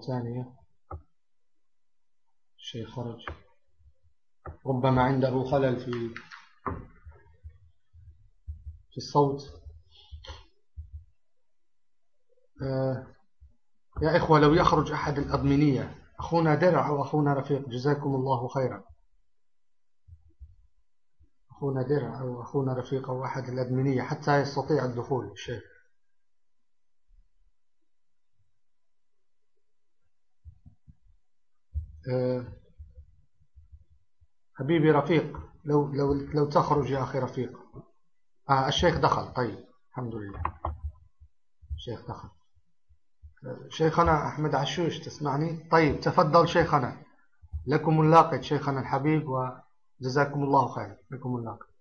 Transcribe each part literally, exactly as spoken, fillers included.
ثانية. الشيخ خرج، ربما عنده خلل في في الصوت. آه يا إخوة، لو يخرج أحد الأضمنية، أخونا درع أو أخونا رفيق، جزاكم الله خيرا. أخونا درع أو أخونا رفيق أو أحد الأدمنية حتى يستطيع الدخول. الشيخ أه حبيبي رفيق، لو, لو, لو تخرج يا أخي رفيق. آه الشيخ دخل. طيب الحمد لله، الشيخ دخل. أه شيخنا أحمد عشوش، تسمعني؟ طيب تفضل شيخنا، لكم اللاقط شيخنا الحبيب، وجزاكم الله خير. لكم اللاقط.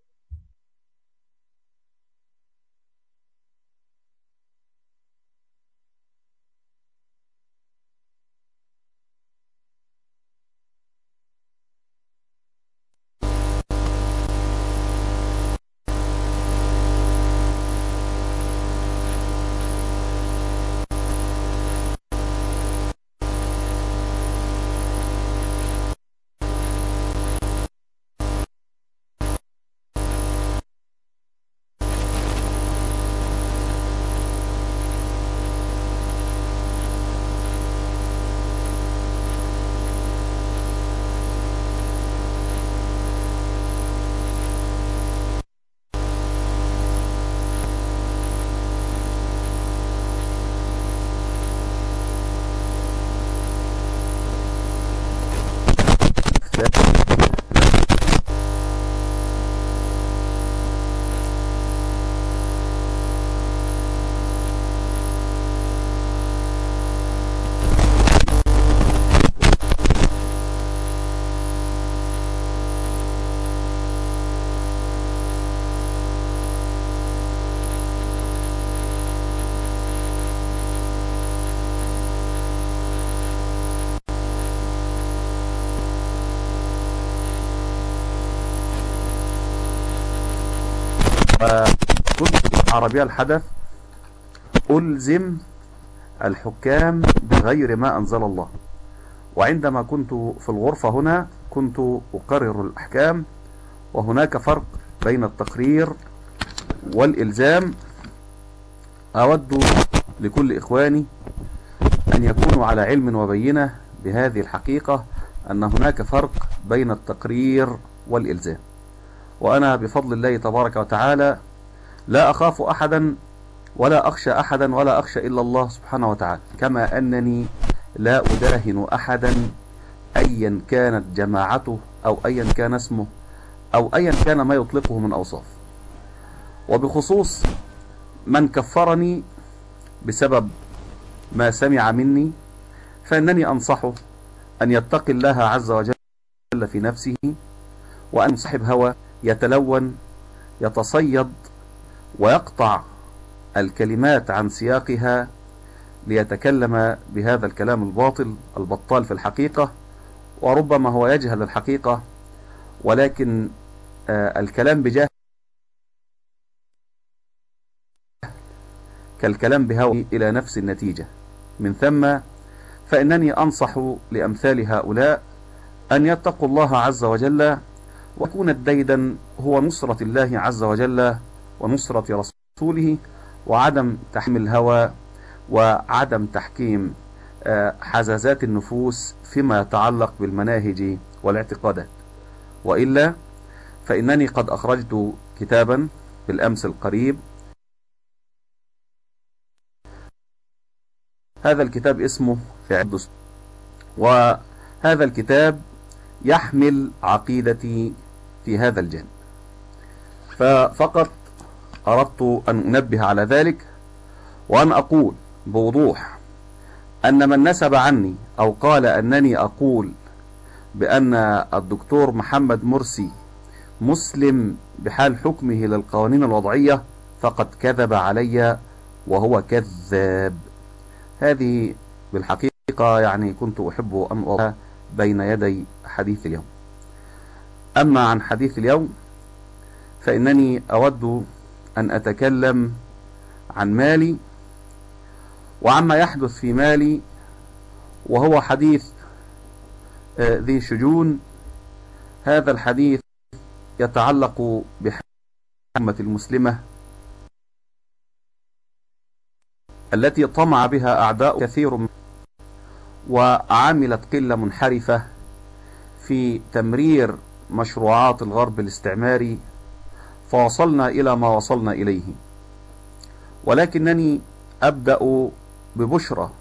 وكنت عربية الحدث ألزم الحكام بغير ما أنزل الله، وعندما كنت في الغرفة هنا كنت أقرر الأحكام، وهناك فرق بين التقرير والإلزام. أود لكل إخواني أن يكونوا على علم وبينة بهذه الحقيقة، أن هناك فرق بين التقرير والإلزام. وأنا بفضل الله تبارك وتعالى لا أخاف أحدا ولا أخشى أحدا ولا أخشى إلا الله سبحانه وتعالى، كما أنني لا أداهن أحدا أيا كانت جماعته أو أيا كان اسمه أو أيا كان ما يطلقه من أوصاف. وبخصوص من كفرني بسبب ما سمع مني، فإنني أنصحه أن يتقي الله عز وجل في نفسه، وأن صاحب هوى يتلون يتصيد ويقطع الكلمات عن سياقها ليتكلم بهذا الكلام الباطل البطال في الحقيقة، وربما هو يجهل الحقيقة، ولكن آه الكلام بجهل كالكلام بهوى إلى نفس النتيجة. من ثم فإنني أنصح لأمثال هؤلاء أن يتقوا الله عز وجل، ويكون الديدن هو نصرة الله عز وجل ونصرة رسوله، وعدم تحميل الهوى وعدم تحكيم حزازات النفوس فيما يتعلق بالمناهج والاعتقادات. وإلا فإنني قد أخرجت كتابا بالأمس القريب. هذا الكتاب اسمه في عد، وهذا الكتاب يحمل عقيدتي في هذا الجانب، ففقط أردت أن أنبه على ذلك، وأن أقول بوضوح أن من نسب عني أو قال أنني أقول بأن الدكتور محمد مرسي مسلم بحال حكمه للقوانين الوضعية فقد كذب علي وهو كذاب. هذه بالحقيقة يعني كنت أحب أن أضعها بين يدي حديث اليوم. أما عن حديث اليوم فإنني أود أن أتكلم عن مالي وعما يحدث في مالي، وهو حديث ذي شجون. هذا الحديث يتعلق بحكمة المسلمة التي طمع بها أعداء كثير من وعملت قلة منحرفة في تمرير مشروعات الغرب الاستعماري، فوصلنا إلى ما وصلنا إليه. ولكنني أبدأ ببشرى.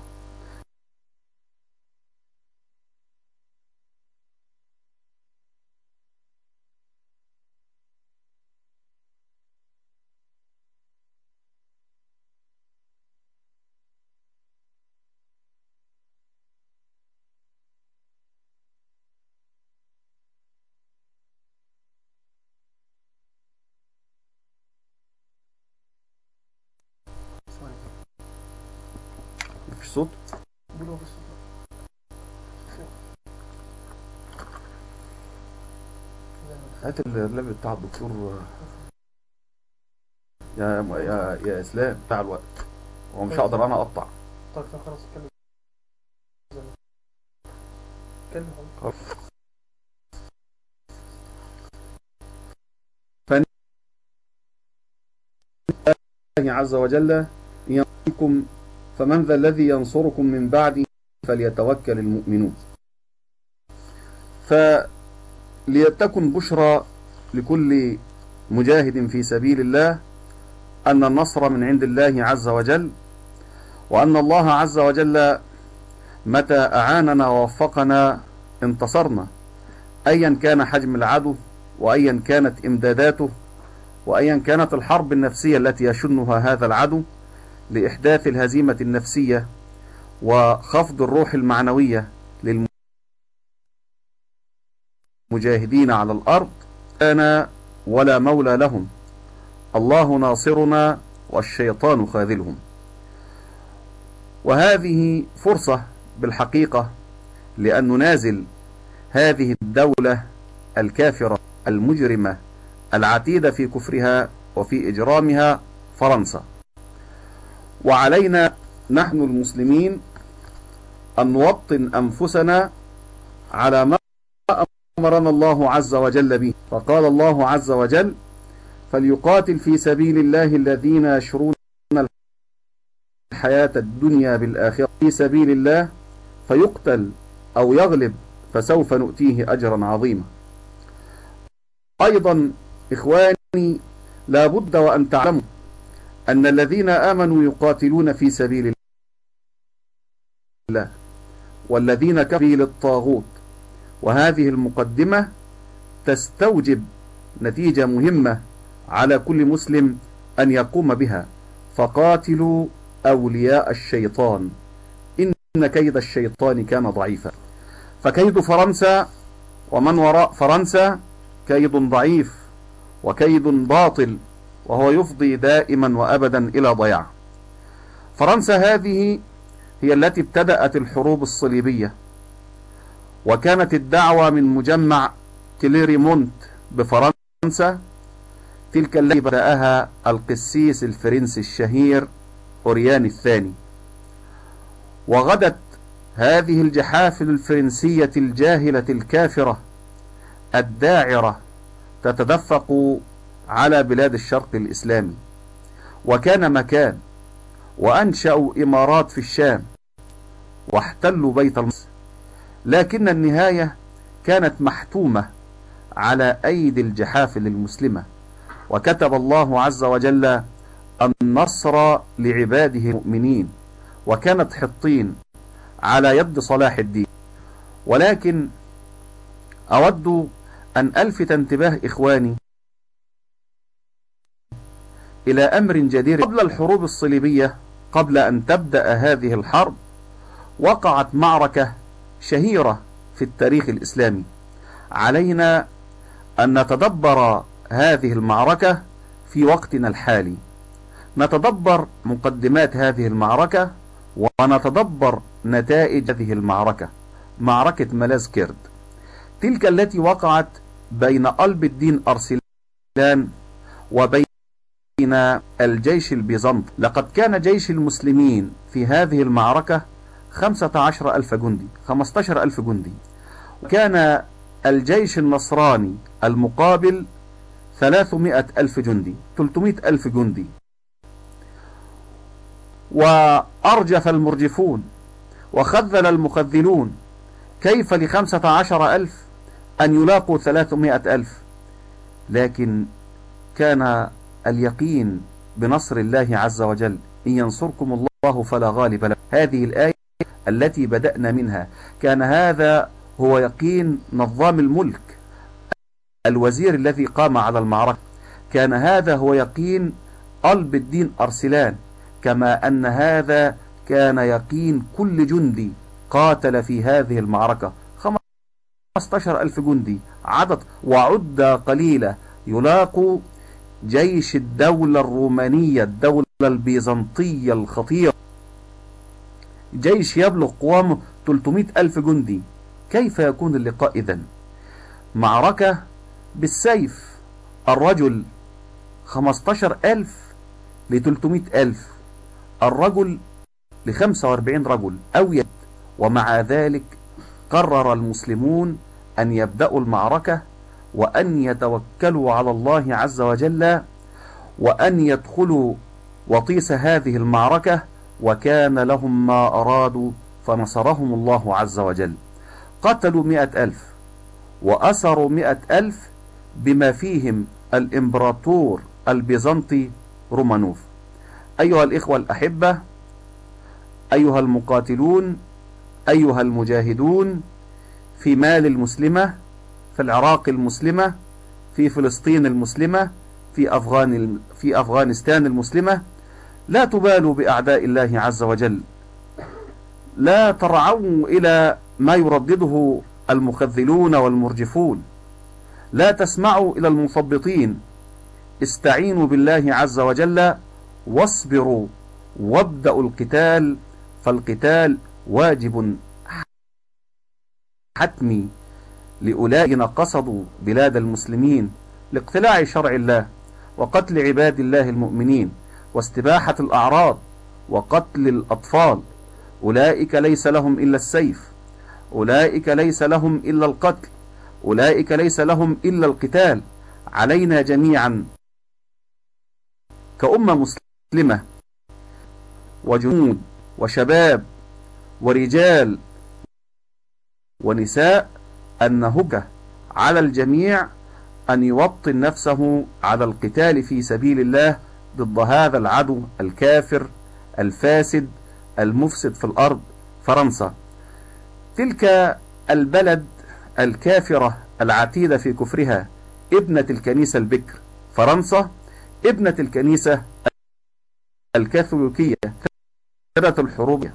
في صوت هات اللاب بتاع الدكتور يا يا يا اسلام بتاع الوقت، ومش هقدر انا اقطع. طيب خلاص اتكلم. اتكلم الله عز وجل ينصركم فمن ذا الذي ينصركم من بعده فليتوكل المؤمنون. فليتكن بشرى لكل مجاهد في سبيل الله أن النصر من عند الله عز وجل، وأن الله عز وجل متى أعاننا ووفقنا انتصرنا، أيا كان حجم العدو، وأيا كانت إمداداته، وأيا كانت الحرب النفسية التي يشنها هذا العدو لإحداث الهزيمة النفسية وخفض الروح المعنوية للمجاهدين على الأرض. أنا ولا مولى لهم، الله ناصرنا والشيطان خاذلهم. وهذه فرصة بالحقيقة لأن ننازل هذه الدولة الكافرة المجرمة العتيدة في كفرها وفي إجرامها فرنسا. وعلينا نحن المسلمين أن نوطن أنفسنا على ما أمرنا الله عز وجل به. فقال الله عز وجل: فليقاتل في سبيل الله الذين يشرون الحياة الدنيا بالآخرة في سبيل الله فيقتل أو يغلب فسوف نؤتيه أجرا عظيما. أيضا إخواني، لا بد وأن تعلموا أن الذين آمنوا يقاتلون في سبيل الله والذين كفروا للطاغوت. وهذه المقدمة تستوجب نتيجة مهمة على كل مسلم أن يقوم بها: فقاتلوا أولياء الشيطان إن كيد الشيطان كان ضعيفا. فكيد فرنسا ومن وراء فرنسا كيد ضعيف وكيد باطل، وهو يفضي دائما وأبدا إلى ضياع. فرنسا هذه هي التي ابتدأت الحروب الصليبية، وكانت الدعوة من مجمع كليريمونت بفرنسا تلك التي بدأها القسيس الفرنسي الشهير أوريان الثاني. وغدت هذه الجحافل الفرنسية الجاهلة الكافرة الداعرة تتدفق على بلاد الشرق الإسلامي، وكان مكان، وأنشأوا إمارات في الشام واحتلوا بيت المقدس، لكن النهاية كانت محتومة على أيدي الجحافل المسلمة. وكتب الله عز وجل النصر لعباده المؤمنين، وكانت حطين على يد صلاح الدين. ولكن أود أن ألفت انتباه إخواني إلى أمر جدير. قبل الحروب الصليبية، قبل أن تبدأ هذه الحرب، وقعت معركة شهيرة في التاريخ الإسلامي. علينا أن نتدبر هذه المعركة في وقتنا الحالي، نتدبر مقدمات هذه المعركة ونتدبر نتائج هذه المعركة، معركة مالازكرد، تلك التي وقعت بين قلب الدين أرسلان وبين الجيش البيزنطي. لقد كان جيش المسلمين في هذه المعركة خمسة عشر ألف جندي، خمسة عشر ألف جندي. وكان الجيش النصراني المقابل ثلاثمائة ألف جندي، ثلاثمائة ألف جندي. وأرجف المرجفون وخذل المخذلون، كيف لخمسة عشر ألف أن يلاقوا ثلاثمائة ألف؟ لكن كان اليقين بنصر الله عز وجل، إن ينصركم الله فلا غالب لكم. هذه الآية التي بدأنا منها كان هذا هو يقين نظام الملك، الوزير الذي قام على المعركة، كان هذا هو يقين قلب الدين أرسلان، كما أن هذا كان يقين كل جندي قاتل في هذه المعركة. خمسة عشر ألف جندي عدد وعدة قليلة يلاقوا جيش الدولة الرومانية، الدولة البيزنطية الخطيرة، جيش يبلغ قوامه ثلاثمائة ألف جندي. كيف يكون اللقاء إذن؟ معركة بالسيف، الرجل خمسة عشر ألف ل ثلاثمائة ألف، الرجل ل خمسة وأربعين رجل أو يد. ومع ذلك قرر المسلمون أن يبدأوا المعركة وأن يتوكلوا على الله عز وجل وأن يدخلوا وطيس هذه المعركة، وكان لهم ما أرادوا فنصرهم الله عز وجل. قتلوا مئة ألف وأسروا مئة ألف بما فيهم الإمبراطور البيزنطي رومانوف. أيها الإخوة الأحبة، أيها المقاتلون، أيها المجاهدون في مال المسلمة، في العراق المسلمة، في فلسطين المسلمة، في أفغان في أفغانستان المسلمة، لا تبالوا بأعداء الله عز وجل، لا ترعوا إلى ما يردده المخذلون والمرجفون، لا تسمعوا إلى المثبطين، استعينوا بالله عز وجل واصبروا وابدأوا القتال، فالقتال واجب حتمي لأولئك قصدوا بلاد المسلمين لاقتلاع شرع الله وقتل عباد الله المؤمنين واستباحة الأعراض وقتل الأطفال. أولئك ليس لهم إلا السيف، أولئك ليس لهم إلا القتل، أولئك ليس لهم إلا القتال. علينا جميعا كأمة مسلمة وجنود وشباب ورجال ونساء أن نهج على الجميع أن يوطن نفسه على القتال في سبيل الله ضد هذا العدو الكافر الفاسد المفسد في الأرض، فرنسا. تلك البلد الكافرة العتيدة في كفرها، ابنة الكنيسة البكر، فرنسا ابنة الكنيسة الكاثوليكية، كثرة الحروب،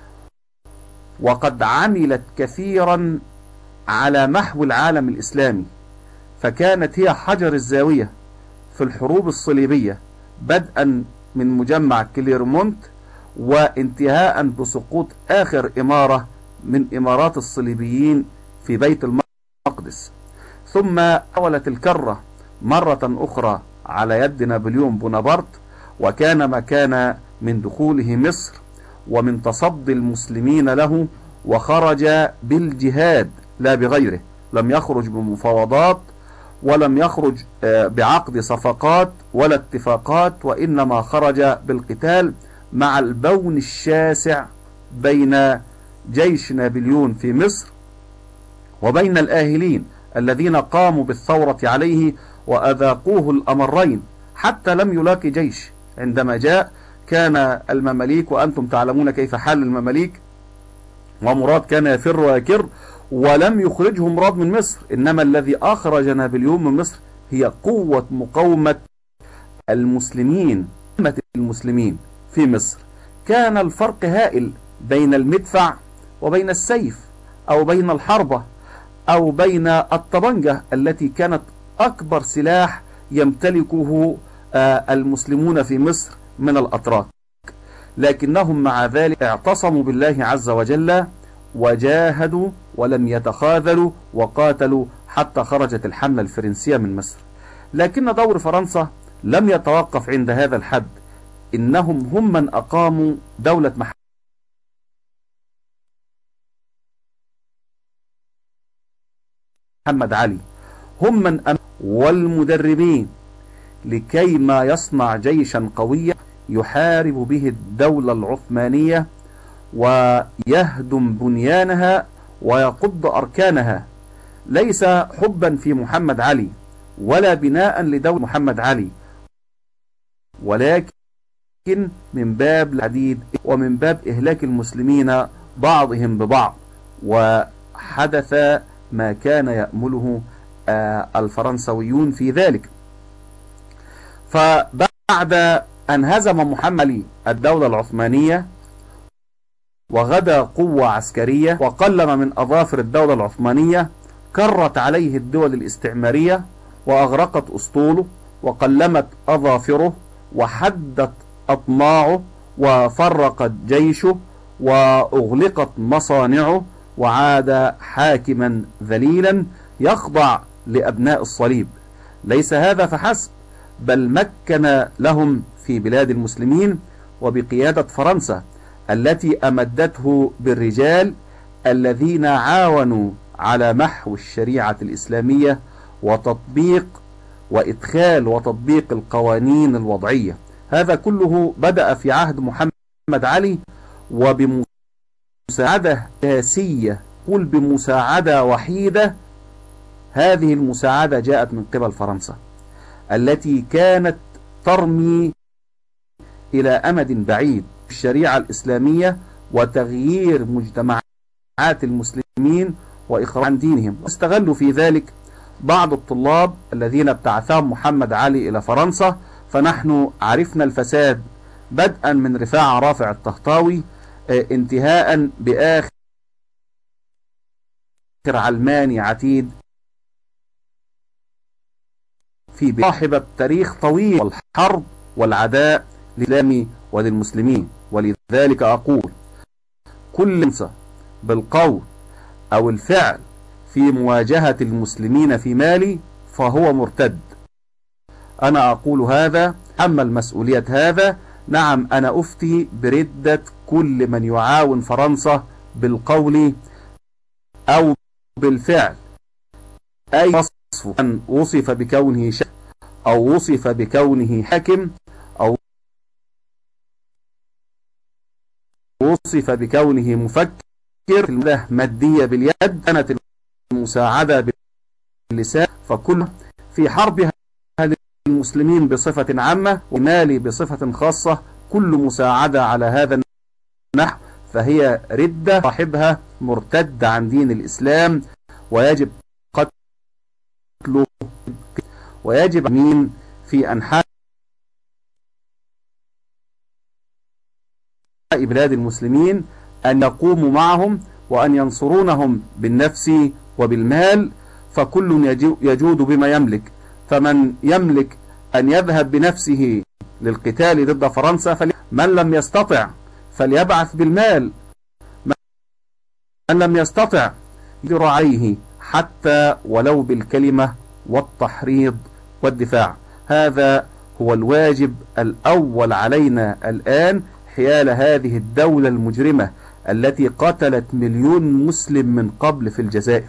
وقد عملت كثيرا على محو العالم الإسلامي، فكانت هي حجر الزاوية في الحروب الصليبية، بدءا من مجمع كليرمونت وانتهاء بسقوط آخر إمارة من إمارات الصليبيين في بيت المقدس. ثم حاولت الكرة مرة أخرى على يد نابليون بونابرت، وكان ما كان من دخوله مصر ومن تصدي المسلمين له، وخرج بالجهاد لا بغيره، لم يخرج بمفاوضات ولم يخرج بعقد صفقات ولا اتفاقات، وإنما خرج بالقتال مع البون الشاسع بين جيش نابليون في مصر وبين الآهلين الذين قاموا بالثورة عليه وأذاقوه الأمرين حتى لم يلاقي جيش. عندما جاء كان المماليك، وأنتم تعلمون كيف حال المماليك، ومراد كان يفر ويكر ولم يخرجه مراد من مصر، إنما الذي أخرج نابليون من مصر هي قوة مقاومة المسلمين المسلمين في مصر. كان الفرق هائل بين المدفع وبين السيف، أو بين الحربة أو بين الطبنجة التي كانت أكبر سلاح يمتلكه المسلمون في مصر من الأتراك. لكنهم مع ذلك اعتصموا بالله عز وجل وجاهدوا ولم يتخاذلوا وقاتلوا حتى خرجت الحملة الفرنسية من مصر. لكن دور فرنسا لم يتوقف عند هذا الحد، إنهم هم من أقاموا دولة محمد علي هم من أم والمدربين لكي ما يصنع جيشا قويا يحارب به الدولة العثمانية ويهدم بنيانها ويقض أركانها، ليس حبا في محمد علي ولا بناء لدولة محمد علي، ولكن من باب العديد ومن باب إهلاك المسلمين بعضهم ببعض. وحدث ما كان يأمله الفرنسويون في ذلك. فبعد أن هزم محمد علي الدولة العثمانية وغدا قوة عسكرية وقلم من أظافر الدولة العثمانية، كرت عليه الدول الاستعمارية وأغرقت أسطوله وقلمت أظافره وحدت أطماعه وفرقت جيشه وأغلقت مصانعه، وعاد حاكما ذليلا يخضع لأبناء الصليب. ليس هذا فحسب، بل مكن لهم في بلاد المسلمين وبقيادة فرنسا التي أمدته بالرجال الذين عاونوا على محو الشريعة الإسلامية وتطبيق وإدخال وتطبيق القوانين الوضعية. هذا كله بدأ في عهد محمد علي وبمساعدة سياسية، قل بمساعدة وحيدة. هذه المساعدة جاءت من قبل فرنسا التي كانت ترمي إلى أمد بعيد الشريعة الإسلامية وتغيير مجتمعات المسلمين وإخراج عن دينهم. واستغلوا في ذلك بعض الطلاب الذين ابتعثهم محمد علي إلى فرنسا. فنحن عرفنا الفساد بدءا من رفاعة رافع الطهطاوي انتهاء بآخر علماني عتيد في صاحب تاريخ طويل والحرب والعداء للإسلام وللمسلمين. ولذلك أقول كل انسى بالقول أو الفعل في مواجهة المسلمين في مالي فهو مرتد. أنا أقول هذا، أحمل مسؤولية هذا. نعم، أنا أفتي بردة كل من يعاون فرنسا بالقول أو بالفعل، أي وصف أن وصف بكونه شيخ أو وصف بكونه حاكم أو وصف بكونه مفكر مادية باليد، كانت المساعدة باللسان. فكل في حربها المسلمين بصفة عامة ومالي بصفة خاصة، كل مساعدة على هذا النحو فهي ردة، صاحبها مرتد عن دين الإسلام ويجب قتله، ويجب مين في أنحاء بلاد المسلمين أن يقوموا معهم وأن ينصرونهم بالنفس وبالمال. فكل يجود بما يملك، فمن يملك أن يذهب بنفسه للقتال ضد فرنسا فلي... من لم يستطع فليبعث بالمال، من لم يستطع يرعيه حتى ولو بالكلمة والتحريض والدفاع. هذا هو الواجب الأول علينا الآن حيال هذه الدولة المجرمة التي قتلت مليون مسلم من قبل في الجزائر،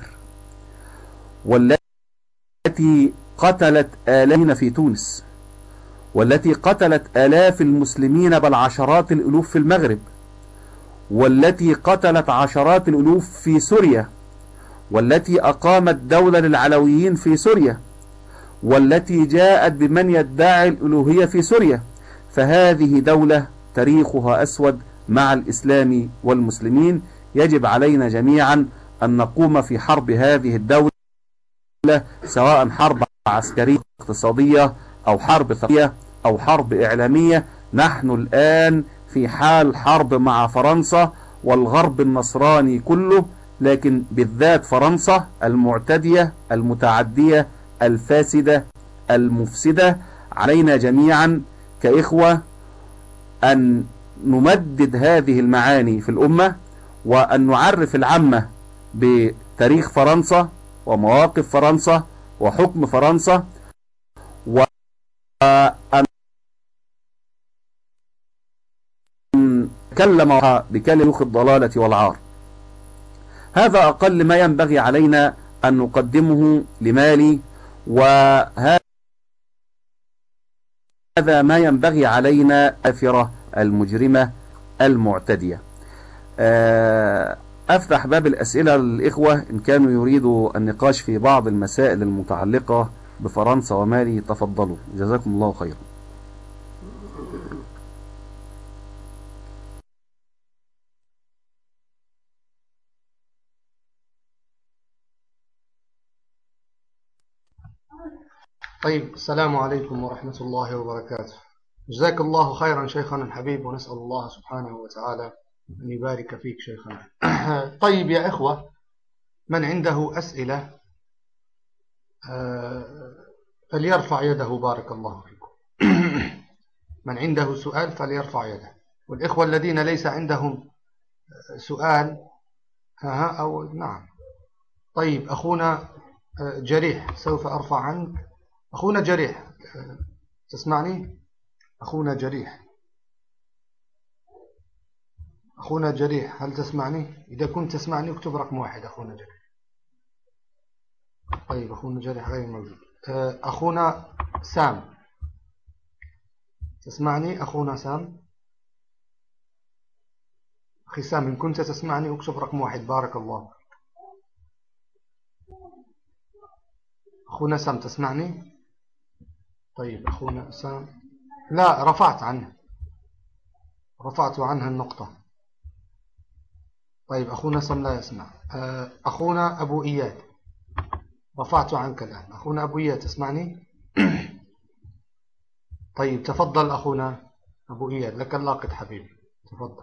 والتي قتلت آلاف في تونس، والتي قتلت آلاف المسلمين بل عشرات الألوف في المغرب، والتي قتلت عشرات الألوف في سوريا، والتي أقامت دولة للعلويين في سوريا، والتي جاءت بمن يدعي الألوهية في سوريا. فهذه دولة تاريخها أسود مع الإسلام والمسلمين. يجب علينا جميعا أن نقوم في حرب هذه الدولة، سواء حرب عسكرية اقتصادية أو حرب ثقافية أو حرب إعلامية. نحن الآن في حال حرب مع فرنسا والغرب النصراني كله، لكن بالذات فرنسا المعتدية المتعدية الفاسدة المفسدة. علينا جميعا كإخوة أن نمدد هذه المعاني في الأمة، وأن نعرف العامة بتاريخ فرنسا ومواقف فرنسا وحكم فرنسا، وأن نتكلم بكلمة الضلالة والعار. هذا أقل ما ينبغي علينا أن نقدمه لمالي، وهذا ما ينبغي علينا أفرة المجرمة المعتدية. أفتح باب الأسئلة للإخوة إن كانوا يريدوا النقاش في بعض المسائل المتعلقة بفرنسا ومالي. تفضلوا، جزاكم الله خيرا. طيب، السلام عليكم ورحمة الله وبركاته. جزاك الله خيرا شيخنا الحبيب، ونسأل الله سبحانه وتعالى أن يبارك فيك شيخنا. طيب يا إخوة، من عنده أسئلة فليرفع يده، بارك الله فيكم. من عنده سؤال فليرفع يده، والإخوة الذين ليس عندهم سؤال ها أو نعم. طيب، أخونا جريح، سوف أرفع عنك. أخونا جريح، تسمعني؟ أخونا جريح، أخونا جريح، هل تسمعني؟ إذا كنت تسمعني اكتب رقم واحد. أخونا جريح. طيب، أخونا جريح غير موجود. أخونا سام، تسمعني؟ أخونا سام، أخي سام، إن كنت تسمعني اكتب رقم واحد، بارك الله. أخونا سام، تسمعني؟ طيب، أخونا سام، لا، رفعت عنه، رفعت عنها النقطة. طيب، أخونا سام لا يسمع. أخونا أبو إياد، رفعت عنك الآن. أخونا أبو إياد، تسمعني؟ طيب، تفضل أخونا أبو إياد، لك اللاقط حبيبي، تفضل.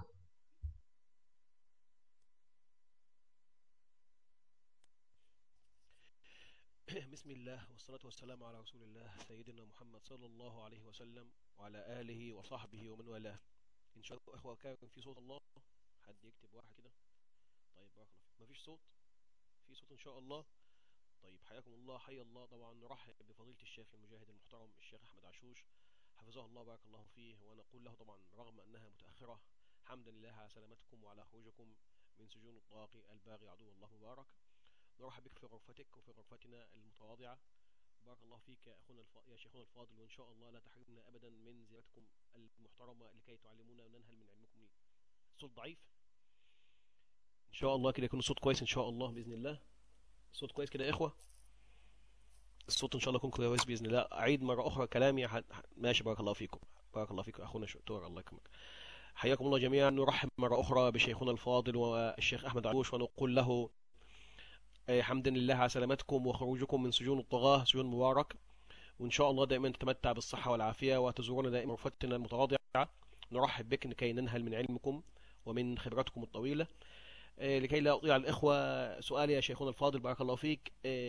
بسم الله والصلاة والسلام على رسول الله سيدنا محمد صلى الله عليه وسلم وعلى آله وصحبه ومن والاه. إن شاء الله أخوة، كان في صوت الله؟ حد يكتب واحد كده. طيب، بارك الله فيك. مفيش صوت؟ في صوت إن شاء الله. طيب، حياكم الله، حيا الله. طبعا نرحب بفضيلة الشيخ المجاهد المحترم الشيخ أحمد عشوش، حفظه الله بارك الله فيه، ونقول له طبعا رغم أنها متأخرة حمدا لله على سلامتكم وعلى خروجكم من سجون الطاغي الباغي عدو الله مبارك. نرحب بك في غرفتك وفي غرفتنا المتواضعة. بارك الله فيك يا أخونا الف... يا شيخنا الفاضل، وإن شاء الله لا تحرمنا أبدا من زيارتكم المحترمة لكي تعلمونا وننهل من علمكم. الصوت ضعيف إن شاء الله كده يكون الصوت كويس إن شاء الله بإذن الله. الصوت كويس كده يا إخوة؟ الصوت إن شاء الله يكون كويس بإذن الله. أعيد مرة أخرى كلامي. حد... ماشي، بارك الله فيكم، بارك الله فيكم أخونا شطور، الله يكرمك. حياكم الله جميعا. نرحب مرة أخرى بشيخنا الفاضل والشيخ أحمد عروش، ونقول له حمدا لله على سلامتكم وخروجكم من سجون الطغاة، سجون مبارك، وإن شاء الله دائما تتمتع بالصحة والعافية، وتزورنا دائما غرفتنا المتواضعة. نرحب بك لكي ننهل من علمكم ومن خبرتكم الطويلة. لكي لا أطيع الإخوة، سؤالي يا شيخنا الفاضل بارك الله فيك،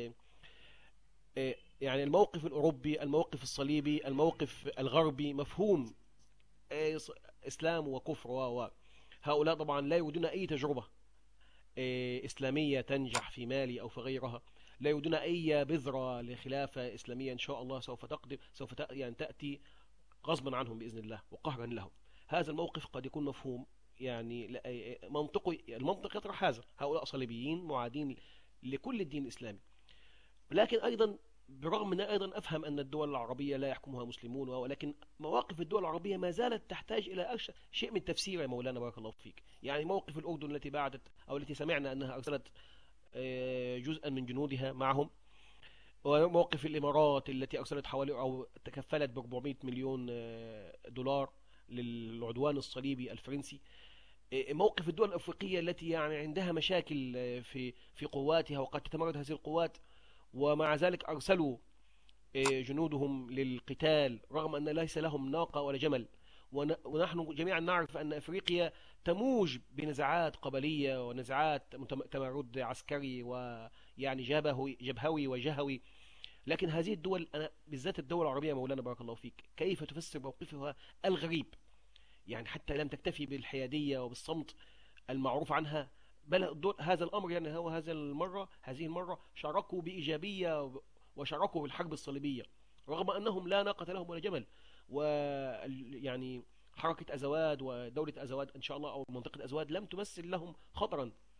يعني الموقف الأوروبي، الموقف الصليبي، الموقف الغربي مفهوم إسلام وكفر، وهؤلاء طبعا لا يريدون أي تجربة إسلامية تنجح في مالي أو في غيرها، لا يريدون أي بذرة لخلافة إسلامية إن شاء الله سوف تقدم، سوف يعني تأتي غصبا عنهم بإذن الله وقهرا لهم. هذا الموقف قد يكون مفهوم، يعني منطقي، المنطق يطرح هذا. هؤلاء صليبيين معادين لكل الدين الإسلامي، لكن أيضا برغم أن أيضا أفهم أن الدول العربية لا يحكمها مسلمون، ولكن مواقف الدول العربية ما زالت تحتاج إلى شيء من تفسير يا مولانا بارك الله فيك. يعني موقف الأردن التي بعدت أو التي سمعنا أنها أرسلت جزءا من جنودها معهم، وموقف الإمارات التي أرسلت حوالي أو تكفلت ب أربعمائة مليون دولار للعدوان الصليبي الفرنسي. موقف الدول الأفريقية التي يعني عندها مشاكل في في قواتها وقد تتمرد هذه القوات، ومع ذلك أرسلوا جنودهم للقتال رغم أن ليس لهم ناقة ولا جمل. ونحن جميعا نعرف أن أفريقيا تموج بنزاعات قبلية ونزاعات تمرد عسكري ويعني جبهوي جبهوي وجهوي. لكن هذه الدول، أنا بالذات الدول العربية مولانا بارك الله فيك، كيف تفسر موقفها الغريب؟ يعني حتى لم تكتفي بالحيادية وبالصمت المعروف عنها، بل هذا الأمر يعني هو هذا المرة هذه المرة شاركوا بإيجابية وشاركوا بالحرب الصليبية رغم أنهم لا ناقة لهم ولا جمل. ويعني حركة أزواد ودولة أزواد إن شاء الله أو منطقة أزواد لم تمثل لهم خطرا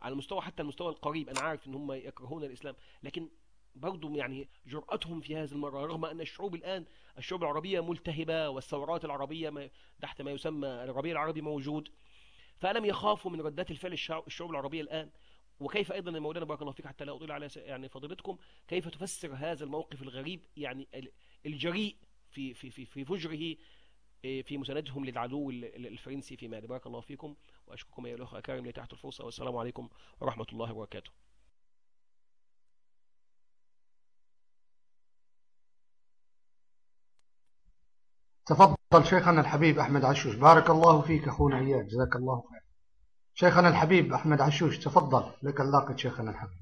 على المستوى حتى المستوى القريب، انا عارف ان هم يكرهون الاسلام، لكن برضو يعني جرأتهم في هذه المرة، رغم أن الشعوب الآن الشعوب العربية ملتهبة والثورات العربية ما تحت ما يسمى الربيع العربي موجود، فلم يخافوا من ردات الفعل الشعوب, الشعوب العربية الآن. وكيف أيضا يا مولانا بارك الله فيك حتى لا أطيل على يعني فضيلتكم، كيف تفسر هذا الموقف الغريب يعني الجريء في في في في فجره في مساندهم للعدو الفرنسي في مالي؟ بارك الله فيكم وأشكركم أيها الأخوة الكرام لتحت الفرصة، والسلام عليكم ورحمة الله وبركاته. تفضل شيخنا الحبيب أحمد عشوش. بارك الله فيك أخونا إياد، جزاك الله خير. شيخنا الحبيب أحمد عشوش تفضل، لك اللاقط شيخنا الحبيب.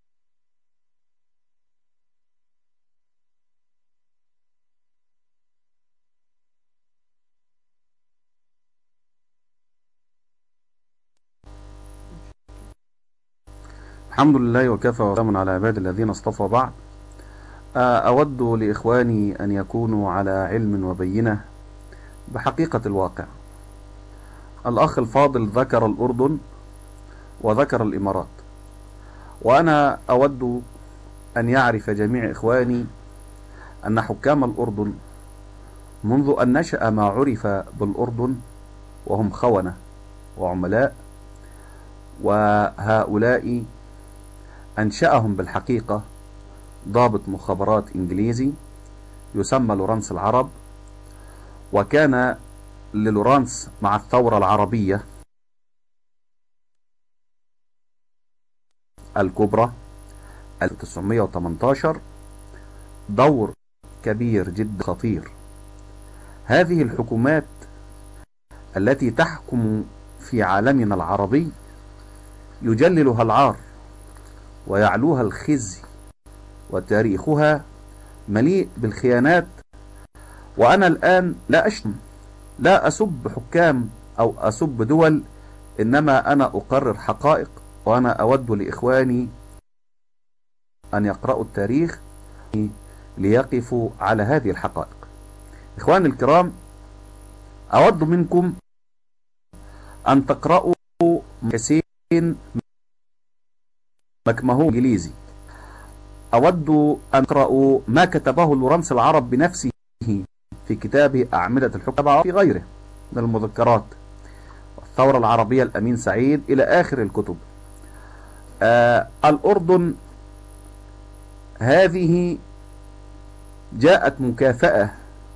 الحمد لله وكفى وسلام على عباد الذين اصطفى بعد. أود لإخواني أن يكونوا على علم وبينة بحقيقة الواقع. الأخ الفاضل ذكر الأردن وذكر الإمارات، وأنا أود أن يعرف جميع إخواني أن حكام الأردن منذ أن نشأ ما عرف بالأردن وهم خونة وعملاء، وهؤلاء أنشأهم بالحقيقة ضابط مخابرات إنجليزي يسمى لورانس العرب، وكان للورانس مع الثورة العربية الكبرى ألف وتسعمائة وثمانية عشر دور كبير جدا خطير. هذه الحكومات التي تحكم في عالمنا العربي يجللها العار ويعلوها الخزي، وتاريخها مليء بالخيانات. وأنا الآن لا أشتم، لا أسب حكام أو أسب دول، إنما أنا أقرر حقائق، وأنا أود لإخواني أن يقرأوا التاريخ ليقفوا على هذه الحقائق. إخواني الكرام، أود منكم أن تقرأوا حسين مكمهون إنجليزي. أود أن تقرأوا ما كتبه لورانس العرب بنفسه في كتابه أعمدة الحكم وفي غيره من المذكرات، الثورة العربية الأمين سعيد إلى آخر الكتب. آه الأردن هذه جاءت مكافأة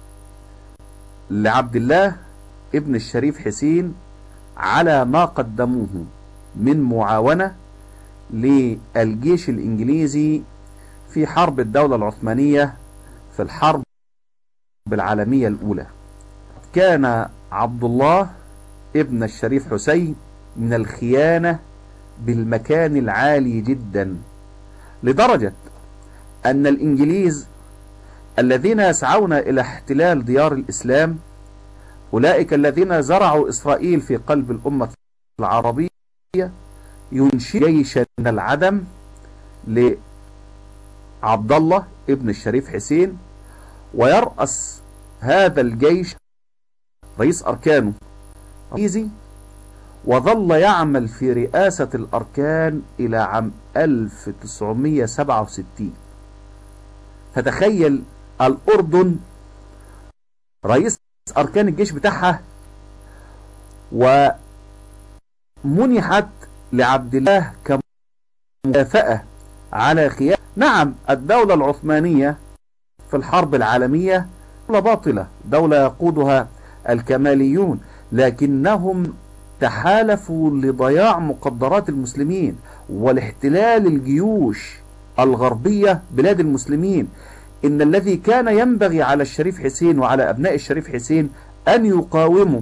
لعبد الله ابن الشريف حسين على ما قدموه من معاونة للجيش الإنجليزي في حرب الدولة العثمانية في الحرب العالمية الأولى. كان عبد الله ابن الشريف حسين من الخيانة بالمكان العالي جدا، لدرجة أن الإنجليز الذين يسعون إلى احتلال ديار الإسلام، أولئك الذين زرعوا إسرائيل في قلب الأمة العربية، ينشئ جيشا من العدم لعبد الله ابن الشريف حسين، ويرأس هذا الجيش رئيس أركانه إيزي، وظل يعمل في رئاسة الأركان إلى عام ألف وتسعمائة وسبعة وستين. فتخيل الأردن رئيس أركان الجيش بتاعها، ومنحت لعبد الله كمكافأة على خيانة. نعم، الدولة العثمانية في الحرب العالمية دولة باطلة، دولة يقودها الكماليون، لكنهم تحالفوا لضياع مقدرات المسلمين ولاحتلال الجيوش الغربية بلاد المسلمين. إن الذي كان ينبغي على الشريف حسين وعلى أبناء الشريف حسين أن يقاوموا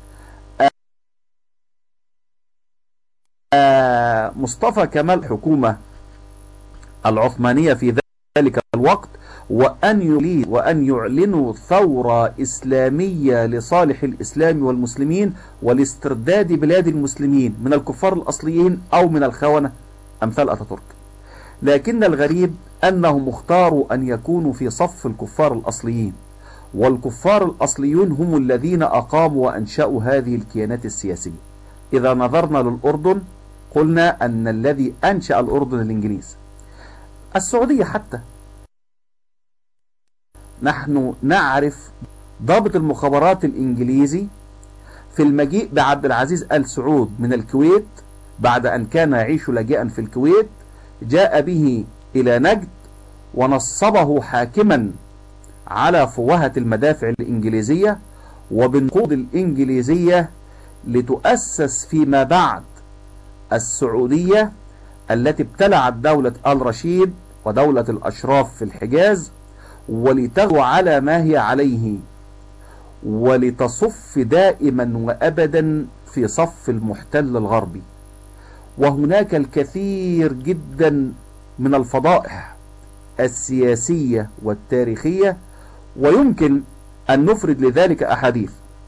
مصطفى كمال الحكومة العثمانية في ذلك الوقت، وأن يريد وأن يعلنوا ثورة إسلامية لصالح الإسلام والمسلمين ولاسترداد بلاد المسلمين من الكفار الأصليين أو من الخونة أمثال أتاتورك. لكن الغريب أنهم اختاروا أن يكونوا في صف الكفار الأصليين، والكفار الأصليون هم الذين أقاموا وأنشأوا هذه الكيانات السياسية. إذا نظرنا للأردن قلنا أن الذي أنشأ الأردن الإنجليز. السعودية حتى نحن نعرف ضابط المخابرات الإنجليزي في المجيء بعبد العزيز آل سعود من الكويت بعد أن كان يعيش لاجئا في الكويت، جاء به إلى نجد ونصبه حاكما على فوهة المدافع الإنجليزية وبالنقود الإنجليزية لتؤسس فيما بعد السعودية التي ابتلعت دولة آل رشيد ودولة الأشراف في الحجاز، ولتغو على ما هي عليه ولتصف دائما وأبدا في صف المحتل الغربي. وهناك الكثير جدا من الفضائح السياسية والتاريخية، ويمكن أن نفرد لذلك أحاديث.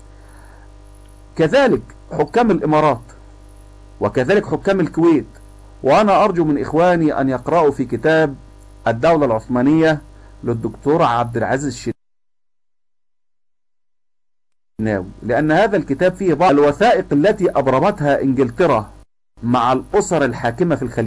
كذلك حكام الإمارات، وكذلك حكام الكويت. وأنا أرجو من إخواني أن يقرأوا في كتاب الدولة العثمانية للدكتور عبد العزيز الشناوي، لأن هذا الكتاب فيه بعض الوثائق التي أبرمتها إنجلترا مع الأسر الحاكمة في الخليج،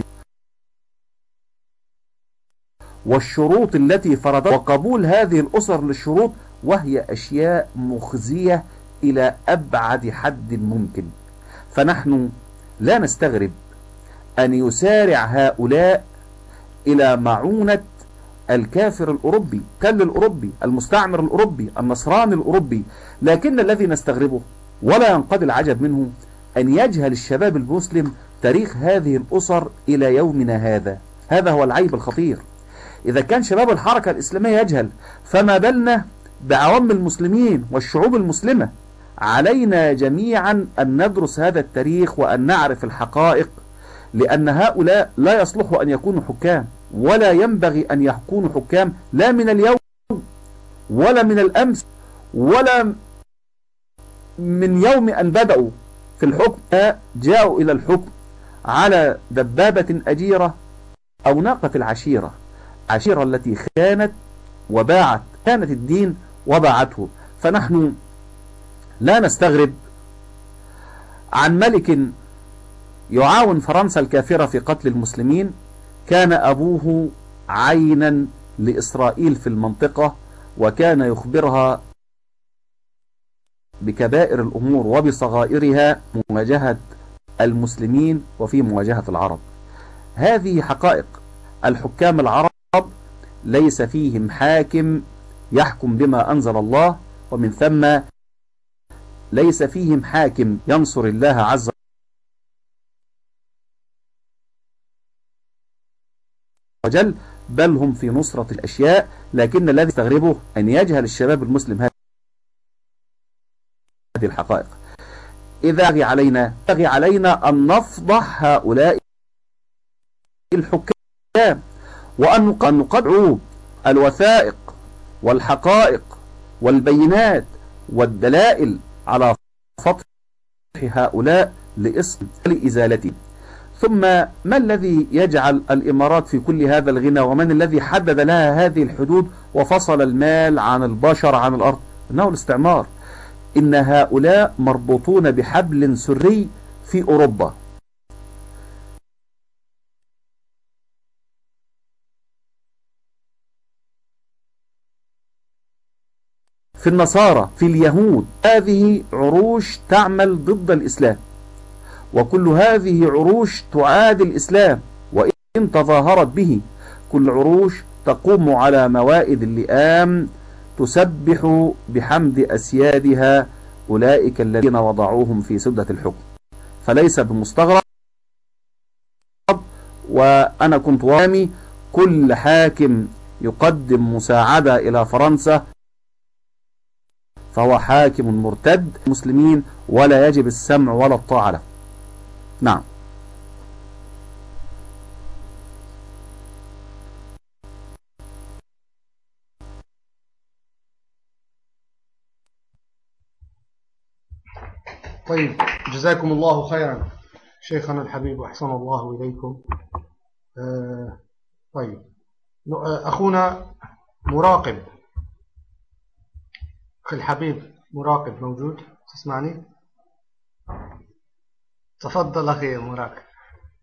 والشروط التي فرضتها وقبول هذه الأسر للشروط، وهي أشياء مخزية إلى أبعد حد ممكن. فنحن لا نستغرب أن يسارع هؤلاء إلى معونة الكافر الأوروبي، كل الأوروبي، المستعمر الأوروبي، النصراني الأوروبي. لكن الذي نستغربه ولا ينقضي العجب منه أن يجهل الشباب المسلم تاريخ هذه الأسر إلى يومنا هذا. هذا هو العيب الخطير. إذا كان شباب الحركة الإسلامية يجهل، فما بالنا بعوام المسلمين والشعوب المسلمة؟ علينا جميعا أن ندرس هذا التاريخ وأن نعرف الحقائق، لأن هؤلاء لا يصلحوا أن يكونوا حكام، ولا ينبغي أن يكونوا حكام، لا من اليوم ولا من الأمس ولا من يوم أن بدأوا في الحكم. جاءوا إلى الحكم على دبابة أجيرة أو ناقة العشيرة، عشيرة التي خانت وباعت، كانت الدين وباعته. فنحن لا نستغرب عن ملك يعاون فرنسا الكافرة في قتل المسلمين، كان أبوه عينا لإسرائيل في المنطقة، وكان يخبرها بكبائر الأمور وبصغائرها مواجهة المسلمين وفي مواجهة العرب. هذه حقائق. الحكام العرب ليس فيهم حاكم يحكم بما أنزل الله، ومن ثم ليس فيهم حاكم ينصر الله عز وجل، بل هم في نصرة الأشياء. لكن الذي يستغربه أن يجهل الشباب المسلم هذه الحقائق. إذا يجب علينا يجب علينا أن نفضح هؤلاء الحكام، وأن نقطع الوثائق والحقائق والبينات والدلائل على فضح هؤلاء لإصل لإزالته. ثم ما الذي يجعل الإمارات في كل هذا الغنى؟ ومن الذي حدد لها هذه الحدود وفصل المال عن البشر عن الأرض؟ إنه الاستعمار. إن هؤلاء مربوطون بحبل سري في أوروبا. في النصارى، في اليهود. هذه عروش تعمل ضد الإسلام، وكل هذه عروش تعادي الإسلام وإن تظاهرت به. كل عروش تقوم على موائد اللئام تسبح بحمد أسيادها أولئك الذين وضعوهم في سدة الحكم. فليس بمستغرب، وأنا كنت وامي كل حاكم يقدم مساعدة إلى فرنسا فهو حاكم مرتد المسلمين، ولا يجب السمع ولا الطاعة له. نعم. طيب، جزاكم الله خيرا شيخنا الحبيب وأحسن الله إليكم. آه طيب، أخونا مراقب، أخي الحبيب مراقب موجود؟ تسمعني؟ تفضل أخي مراقب.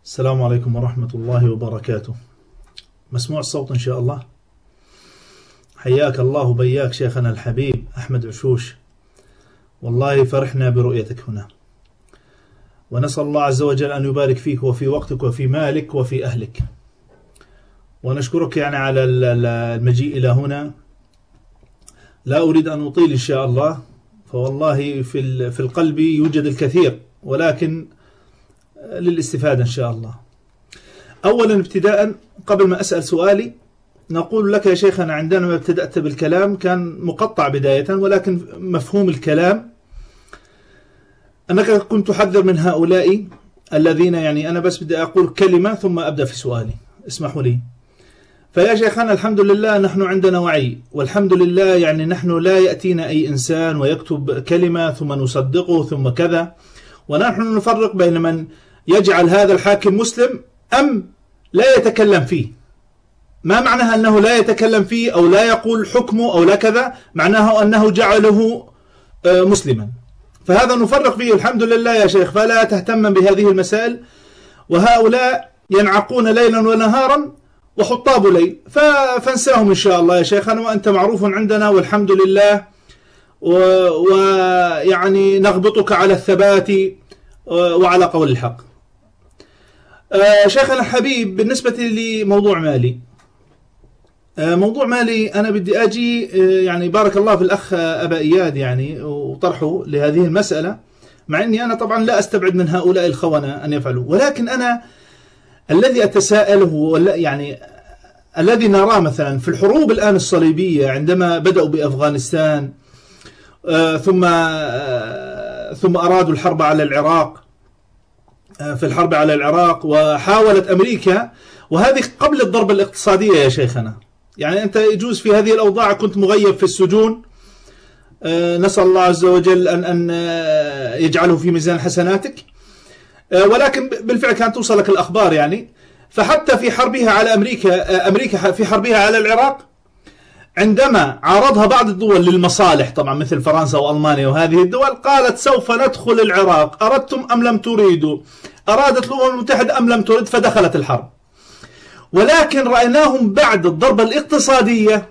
السلام عليكم ورحمة الله وبركاته. مسموع الصوت إن شاء الله. حياك الله بياك شيخنا الحبيب أحمد عشوش، والله فرحنا برؤيتك هنا، ونسأل الله عز وجل أن يبارك فيك وفي وقتك وفي مالك وفي أهلك، ونشكرك يعني على المجيء إلى هنا. لا أريد أن أطيل إن شاء الله، فوالله في في القلب يوجد الكثير، ولكن للاستفادة إن شاء الله. أولا ابتداء قبل ما أسأل سؤالي، نقول لك يا شيخنا عندما ابتدأت بالكلام كان مقطع بداية، ولكن مفهوم الكلام أنك كنت تحذر من هؤلاء الذين، يعني أنا بس بدي أقول كلمة ثم أبدأ في سؤالي، اسمحوا لي. فيا شيخنا الحمد لله نحن عندنا وعي، والحمد لله يعني نحن لا يأتينا أي إنسان ويكتب كلمة ثم نصدقه ثم كذا، ونحن نفرق بين من يجعل هذا الحاكم مسلم أم لا يتكلم فيه. ما معناها أنه لا يتكلم فيه أو لا يقول حكمه أو لا كذا، معناه أنه جعله مسلما، فهذا نفرق فيه الحمد لله يا شيخ. فلا تهتم بهذه المسائل، وهؤلاء ينعقون ليلا ونهارا وحطاب ليل، فانساهم إن شاء الله يا شيخنا، وأنت معروف عندنا والحمد لله، ويعني نغبطك على الثبات وعلى قول الحق. شيخنا الحبيب، بالنسبة لموضوع مالي، موضوع مالي أنا بدي أجي يعني بارك الله في الأخ أبا إياد يعني وطرحه لهذه المسألة، مع أني أنا طبعا لا أستبعد من هؤلاء الخونة أن يفعلوا، ولكن أنا الذي أتساءله يعني الذي نراه مثلا في الحروب الآن الصليبية عندما بدأوا بأفغانستان ثم ثم أرادوا الحرب على العراق، في الحرب على العراق وحاولت أمريكا، وهذه قبل الضربة الاقتصادية يا شيخنا، يعني أنت يجوز في هذه الأوضاع كنت مغيب في السجون، نسأل الله عز وجل أن أن يجعله في ميزان حسناتك، ولكن بالفعل كانت توصلك الأخبار يعني. فحتى في حربها على أمريكا أمريكا في حربها على العراق، عندما عارضها بعض الدول للمصالح طبعا مثل فرنسا وألمانيا وهذه الدول، قالت سوف ندخل العراق أردتم أم لم تريدوا، أرادت الأمم المتحدة أم لم تريد، فدخلت الحرب. ولكن رأيناهم بعد الضربة الاقتصادية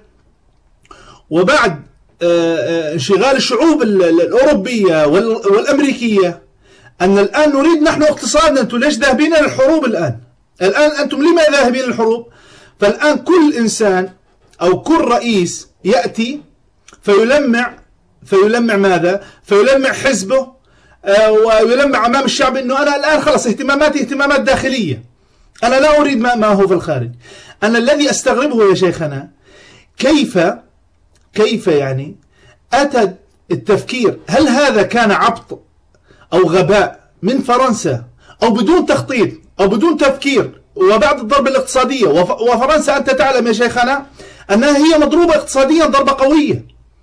وبعد انشغال الشعوب الأوروبية والأمريكية أن الآن نريد نحن اقتصادنا، أنتم ليش ذاهبين للحروب الآن؟ الآن أنتم لما ذاهبين للحروب؟ فالآن كل إنسان أو كل رئيس يأتي فيلمع فيلمع ماذا؟ فيلمع حزبه ويلمع أمام الشعب أنه أنا الآن خلص اهتماماتي اهتمامات داخلية، أنا لا أريد ما, ما هو في الخارج. أنا الذي أستغربه يا شيخنا كيف كيف يعني أتى التفكير، هل هذا كان عبط أو غباء من فرنسا أو بدون تخطيط أو بدون تفكير وبعد الضربة الاقتصادية؟ وفرنسا أنت تعلم يا شيخنا أنها هي مضروبة اقتصاديا ضربة قوية،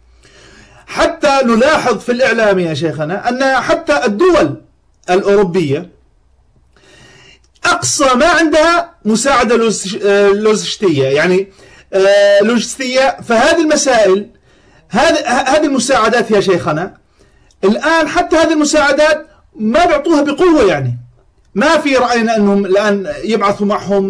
حتى نلاحظ في الإعلام يا شيخنا أن حتى الدول الأوروبية أقصى ما عندها مساعدة لوجستية، يعني لوجستية. فهذه المسائل هذه هذه المساعدات يا شيخنا الآن حتى هذه المساعدات ما بيعطوها بقوة، يعني ما في رأينا أنهم الآن يبعثوا معهم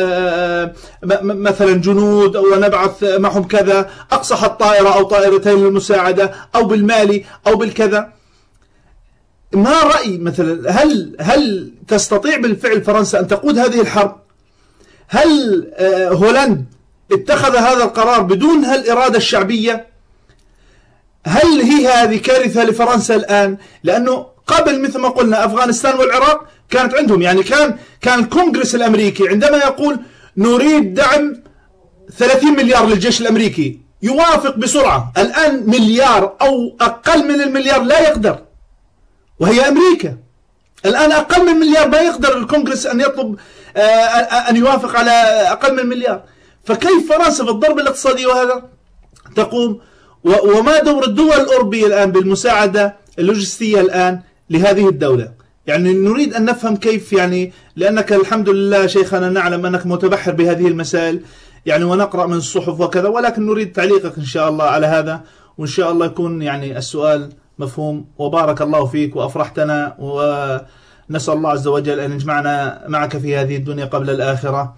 مثلا جنود أو نبعث معهم كذا، أقصى طائرة أو طائرتين للمساعدة أو بالمالي أو بالكذا. ما رأي مثلا هل هل تستطيع بالفعل فرنسا أن تقود هذه الحرب؟ هل هولندا اتخذ هذا القرار بدون هالإرادة الشعبية؟ هل هي هذه كارثة لفرنسا الآن؟ لأنه قبل مثل ما قلنا أفغانستان والعراق كانت عندهم، يعني كان كان الكونغرس الأمريكي عندما يقول نريد دعم ثلاثين مليار للجيش الأمريكي يوافق بسرعة. الآن مليار أو أقل من المليار لا يقدر، وهي أمريكا الآن أقل من مليار ما يقدر الكونغرس أن يطلب أن يوافق على أقل من مليار. فكيف فرنسا في الضربة الاقتصادية وهذا تقوم؟ وما دور الدول الأوروبية الآن بالمساعدة اللوجستية الآن لهذه الدولة؟ يعني نريد أن نفهم كيف، يعني لأنك الحمد لله شيخنا نعلم أنك متبحر بهذه المسائل يعني ونقرأ من الصحف وكذا، ولكن نريد تعليقك إن شاء الله على هذا، وإن شاء الله يكون يعني السؤال مفهوم. وبارك الله فيك وأفرحتنا نسأل الله عز وجل أن يجمعنا معك في هذه الدنيا قبل الآخرة.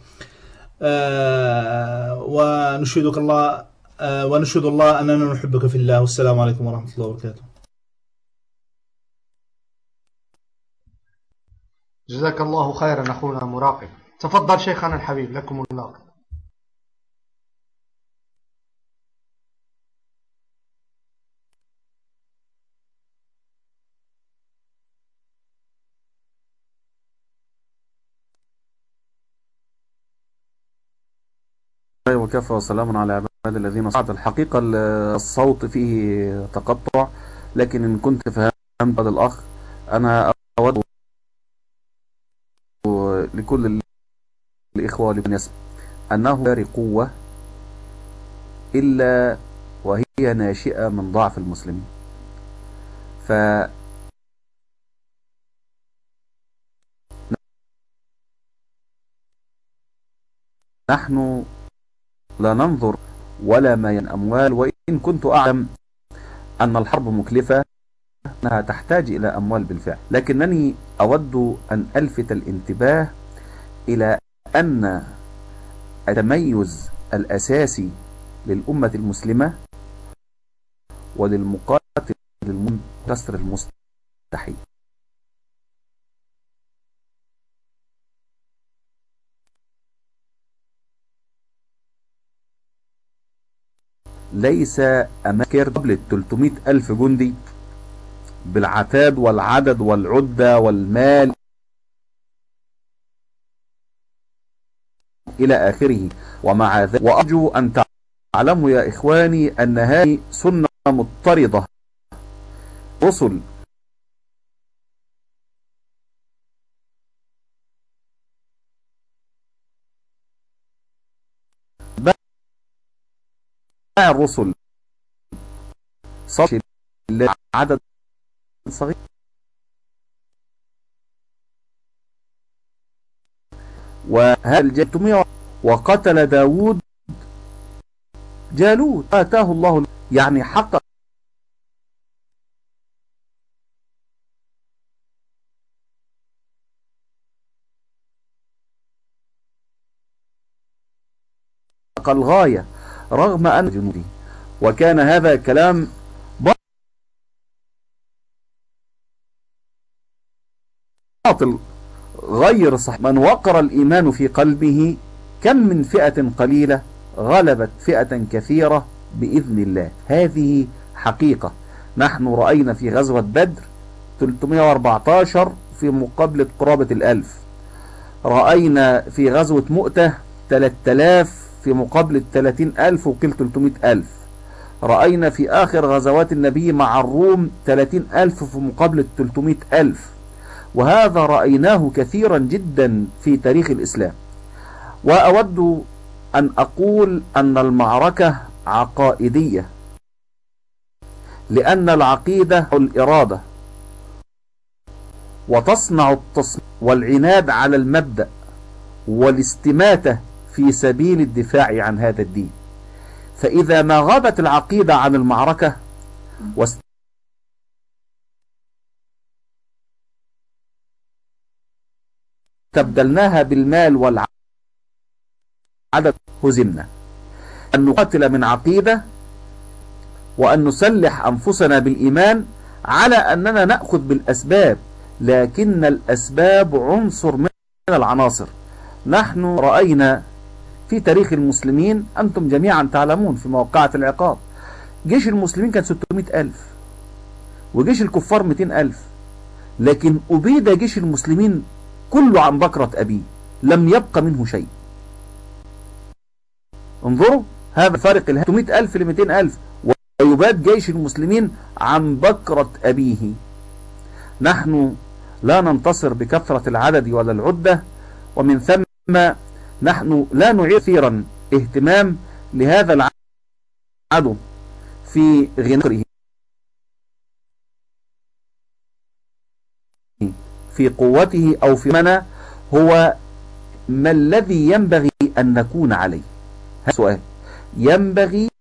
آه ونشهدك الله آه ونشهد الله أننا نحبك في الله. والسلام عليكم ورحمة الله وبركاته. جزاك الله خيرا أخونا مراقب. تفضل شيخنا الحبيب، لكم اللقب. وكفى وسلام على عباد الذين صعد. الحقيقة الصوت فيه تقطع، لكن إن كنت فهمت هذا الأخ، أنا أود لكل الإخوة لمن يسمع أنه لا قوة إلا وهي ناشئة من ضعف المسلمين. ف نحن لا ننظر ولا ما ين أموال، وإن كنت أعلم أن الحرب مكلفة أنها تحتاج إلى أموال بالفعل، لكنني أود أن ألفت الانتباه إلى أن التميز الأساسي للأمة المسلمة وللمقاتل المنتصر المستحيل ليس أماكر قبل ثلاثمائة ألف جندي بالعتاد والعدد والعدة والمال إلى آخره. ومع ذلك وأرجو أن تعلموا يا إخواني أن هذه سنة مضطردة. رسل الرسل صار عدد صغير، وهذا الجتمية وقتل داود جالوت آتاه الله، يعني حقق الغاية رغم أن جنودي. وكان هذا كلام باطل غير صحيح. من وقر الإيمان في قلبه كم من فئة قليلة غلبت فئة كثيرة بإذن الله. هذه حقيقة. نحن رأينا في غزوة بدر ثلاثمائة وأربعة عشر في مقابلة قرابة الألف. رأينا في غزوة مؤتة ثلاثة آلاف في مقابلة ثلاثين ألف وكل ثلاثمائة ألف. رأينا في آخر غزوات النبي مع الروم ثلاثين ألف في مقابلة ثلاثمائة ألف. وهذا رأيناه كثيرا جدا في تاريخ الإسلام. وأود أن أقول أن المعركة عقائدية، لأن العقيدة الإرادة وتصنع التصميم والعناد على المبدأ والاستماتة في سبيل الدفاع عن هذا الدين. فإذا ما غابت العقيدة عن المعركة واستبدلناها بالمال والعدد هزمنا. أن نقاتل من عقيدة وأن نسلح أنفسنا بالإيمان على أننا نأخذ بالأسباب، لكن الأسباب عنصر من العناصر. نحن رأينا في تاريخ المسلمين، أنتم جميعا تعلمون، في موقعة العقاب جيش المسلمين كان ستمائة ألف وجيش الكفار مئتين ألف، لكن أبيد جيش المسلمين كله عن بكرة أبيه، لم يبقى منه شيء. انظروا هذا فرق ستمائة ألف ل مئتين ألف، ويباد جيش المسلمين عن بكرة أبيه. نحن لا ننتصر بكثرة العدد ولا العدة، ومن ثم نحن لا نعير كثيرا اهتمام لهذا العدو في غنره في قوته أو في منا. هو ما الذي ينبغي أن نكون عليه؟ هذا سؤال. ينبغي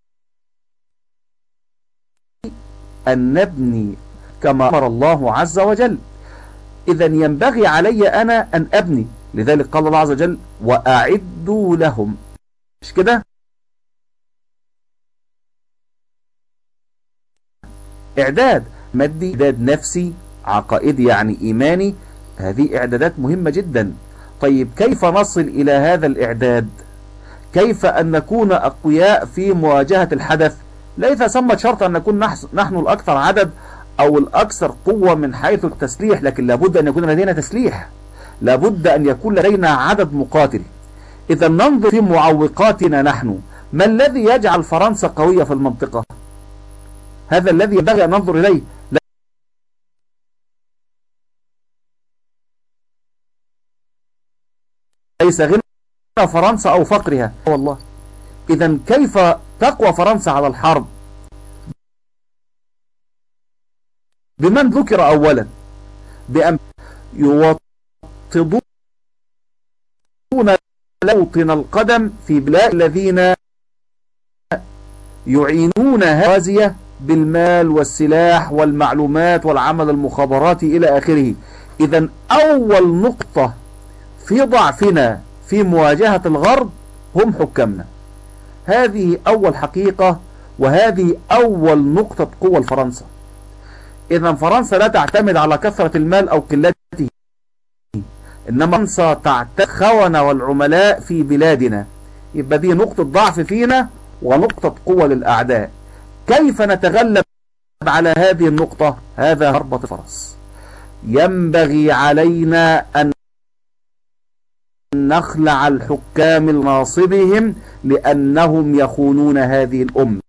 أن نبني كما أمر الله عز وجل. إذا ينبغي علي أنا أن أبني. لذلك قال الله عز وجل وأعدوا لهم، مش كده؟ إعداد مادي، إعداد نفسي، عقائدي يعني إيماني. هذه إعدادات مهمة جدا. طيب كيف نصل إلى هذا الإعداد؟ كيف أن نكون أقوياء في مواجهة الحدث؟ ليس ثمة شرط أن نكون نحن الأكثر عدد أو الأكثر قوة من حيث التسليح، لكن لابد أن يكون لدينا تسليح، لابد أن يكون لدينا عدد مقاتل. إذا ننظر في معوقاتنا نحن، ما الذي يجعل فرنسا قوية في المنطقة؟ هذا الذي ينبغي أن ننظر إليه. ليس غنى فرنسا أو فقرها والله. إذا كيف تقوى فرنسا على الحرب؟ بمن ذكر أولا؟ بأن يوطدون لوطن القدم في بلاد الذين يعينون هذه بالمال والسلاح والمعلومات والعمل المخابراتي إلى آخره. إذا أول نقطة في ضعفنا في مواجهة الغرب هم حكامنا. هذه أول حقيقة، وهذه أول نقطة قوة لفرنسا. إذا فرنسا لا تعتمد على كثرة المال أو قلته، إنما فرنسا تعتمد الخونة والعملاء في بلادنا. يبقى دي نقطة ضعف فينا ونقطة قوة للأعداء. كيف نتغلب على هذه النقطة؟ هذا ضربة فرس. ينبغي علينا أن نخلع الحكام لمناصبهم لأنهم يخونون هذه الأمة.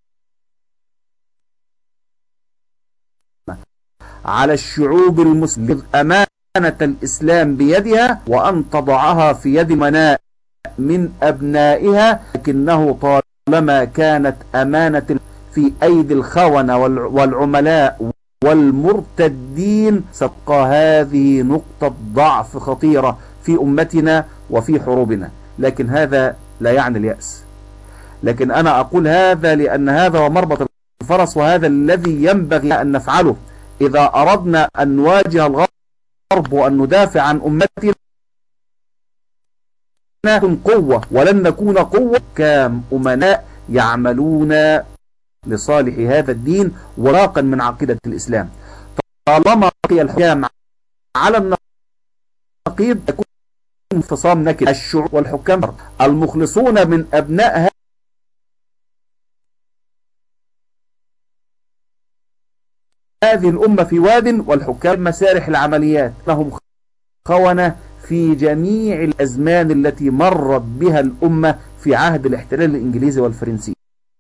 على الشعوب المسلمة أمانة الإسلام بيدها، وأن تضعها في يد مناء من أبنائها، لكنه طالما كانت أمانة في أيدي الخونة والعملاء والمرتدين ستبقى هذه نقطة ضعف خطيرة في أمتنا وفي حروبنا. لكن هذا لا يعني اليأس، لكن أنا أقول هذا لأن هذا هو مربط الفرس، وهذا الذي ينبغي أن نفعله إذا أردنا أن نواجه الغرب وأن ندافع عن أمتنا. نكون قوة ولن نكون قوة كام أمناء يعملون لصالح هذا الدين وراقا من عقيدة الإسلام. طالما بقي الحكام على النقيض يكون انفصام نكد. الشعوب والحكام المخلصون من أبناء هذه الأمة في واد، والحكام مسارح العمليات. لهم خونة في جميع الأزمان التي مرت بها الأمة في عهد الاحتلال الإنجليزي والفرنسي،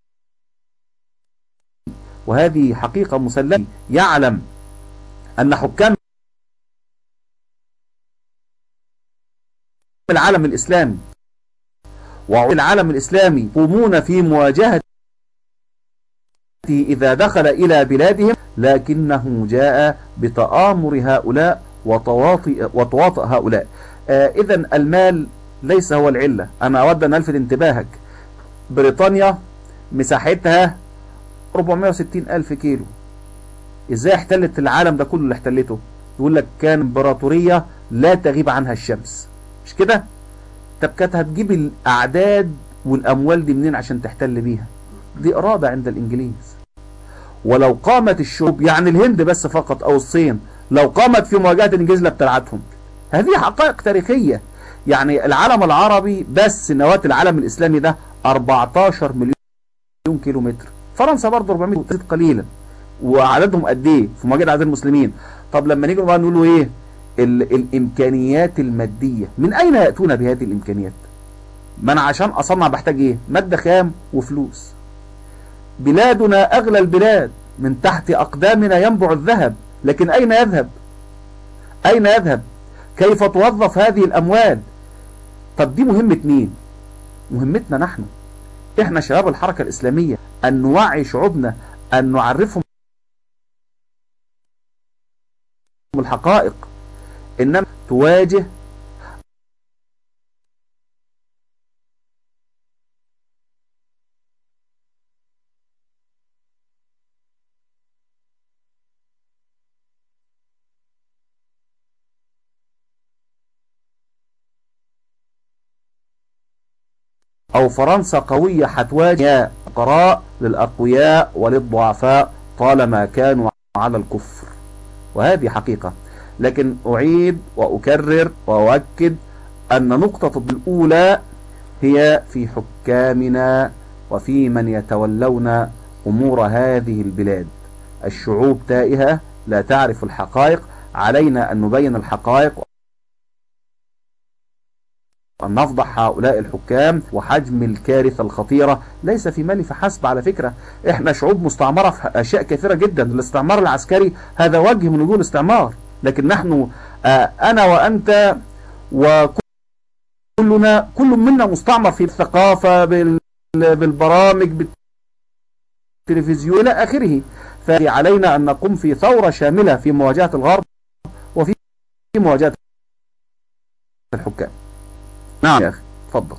وهذه حقيقة مسلمة. يعلم أن حكام العالم الإسلامي والعالم الإسلامي يقومون في مواجهة إذا دخل إلى بلادهم، لكنه جاء بتآمر هؤلاء وتواطئ وتواطئ هؤلاء. آه إذا المال ليس هو العلة. أنا أود أن ألفت انتباهك، بريطانيا مساحتها أربعمائة وستين ألف كيلو. إزاي احتلت العالم ده كله اللي احتلته؟ يقول لك كان امبراطورية لا تغيب عنها الشمس، مش كده؟ طب كانت هتجيب الأعداد والأموال دي منين عشان تحتل بيها؟ دي إرادة عند الإنجليز. ولو قامت الشعوب، يعني الهند بس فقط أو الصين، لو قامت في مواجهة الإنجليز لابتلعتهم. هذه حقائق تاريخية. يعني العالم العربي بس نواة العالم الإسلامي ده أربعة عشر مليون كيلو متر. فرنسا برضه أربعمائة قليلا، وعددهم قد ايه في مواجهة عدد المسلمين؟ طب لما نيجي بقى نقول له ايه الامكانيات المادية، من اين يأتون بهذه الامكانيات؟ ما انا عشان اصنع بحتاج ايه؟ مادة خام وفلوس. بلادنا اغلى البلاد، من تحت اقدامنا ينبع الذهب، لكن اين يذهب؟ اين يذهب؟ كيف توظف هذه الاموال؟ طب دي مهمة مين؟ مهمتنا نحن، احنا شباب الحركة الاسلامية، ان نوعي شعوبنا، ان نعرفهم الحقائق. انما تواجه أو فرنسا قوية هتواجه الفقراء للأقوياء وللضعفاء طالما كانوا على الكفر، وهذه حقيقة. لكن أعيد وأكرر وأؤكد أن نقطة الأولى هي في حكامنا وفي من يتولون أمور هذه البلاد. الشعوب تائهة لا تعرف الحقائق، علينا أن نبين الحقائق وأن نفضح هؤلاء الحكام. وحجم الكارثة الخطيرة ليس في مالي فحسب، على فكرة احنا شعوب مستعمرة في أشياء كثيرة جدا. الاستعمار العسكري هذا وجه من وجوه الاستعمار، لكن نحن آه أنا وأنت وكلنا كل منا مستعمر في الثقافة، بالبرامج، بالتلفزيون إلى آخره. فعلينا أن نقوم في ثورة شاملة في مواجهة الغرب وفي مواجهة الحكام. نعم يا أخي تفضل.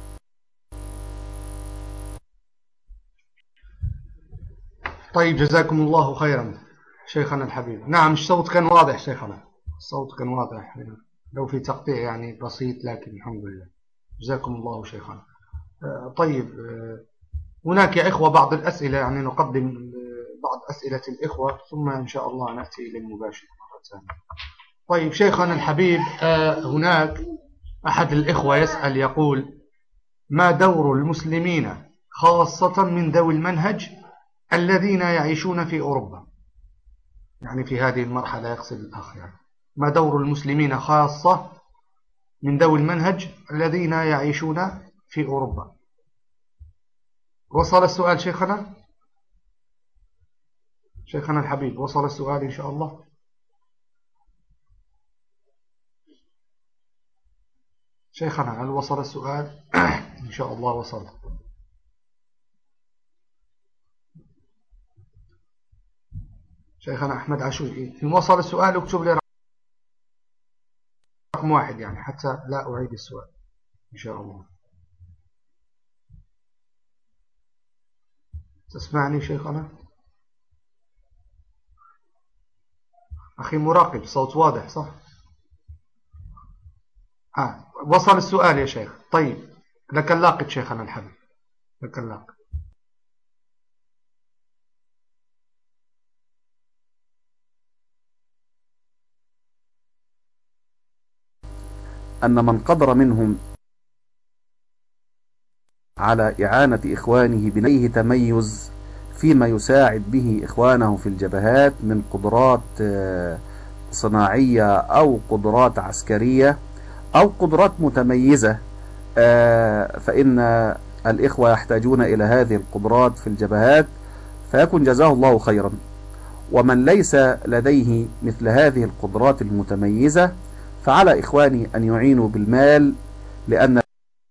طيب جزاكم الله خيرا شيخنا الحبيب. نعم الصوت كان واضح شيخنا، الصوت كان واضح، لو في تقطيع يعني بسيط لكن الحمد لله. جزاكم الله شيخنا. طيب هناك يا إخوة بعض الأسئلة، يعني نقدم بعض أسئلة الإخوة ثم إن شاء الله نأتي إلى المباشر مرة ثانية. طيب شيخنا الحبيب، هناك أحد الإخوة يسأل يقول: ما دور المسلمين خاصة من ذوي المنهج الذين يعيشون في أوروبا؟ يعني في هذه المرحلة يقصد الأخ، يعني ما دور المسلمين خاصة من ذوي المنهج الذين يعيشون في أوروبا؟ وصل السؤال شيخنا؟ شيخنا الحبيب وصل السؤال إن شاء الله؟ شيخنا هل وصل السؤال؟ إن شاء الله وصل. شيخنا أحمد عاشور، إن وصل السؤال اكتب لي رقم واحد يعني حتى لا أعيد السؤال إن شاء الله. تسمعني شيخنا؟ أخي مراقب، صوت واضح صح؟ آه وصل السؤال يا شيخ. طيب لك اللاقط شيخنا الحبيب، لك اللاقط. أن من قدر منهم على إعانة إخوانه بنيه تميز فيما يساعد به إخوانه في الجبهات من قدرات صناعية أو قدرات عسكرية أو قدرات متميزة، فإن الإخوة يحتاجون إلى هذه القدرات في الجبهات، فيكون جزاه الله خيرا. ومن ليس لديه مثل هذه القدرات المتميزة فعلى إخواني أن يعينوا بالمال، لأن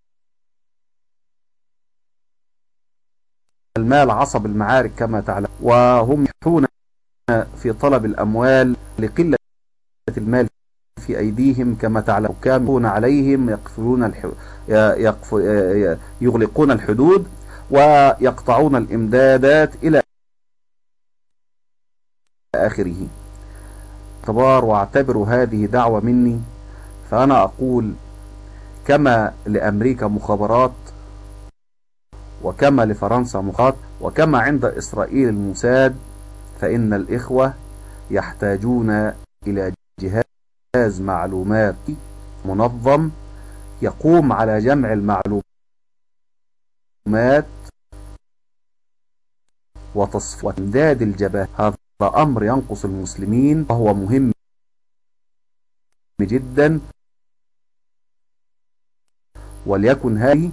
المال عصب المعارك كما تعلم، وهم يحون في طلب الأموال لقلة المال في أيديهم كما تعلم. كانوا عليهم يقفلون الح... يقف... يغلقون الحدود ويقطعون الإمدادات إلى آخره. اعتبار واعتبروا هذه دعوة مني، فأنا أقول كما لأمريكا مخابرات وكما لفرنسا مخابرات وكما عند إسرائيل الموساد، فإن الإخوة يحتاجون إلى جهاز معلوماتي منظم يقوم على جمع المعلومات وتصفية وإمداد الجبهات. هذا أمر ينقص المسلمين وهو مهم جدا، وليكن هذه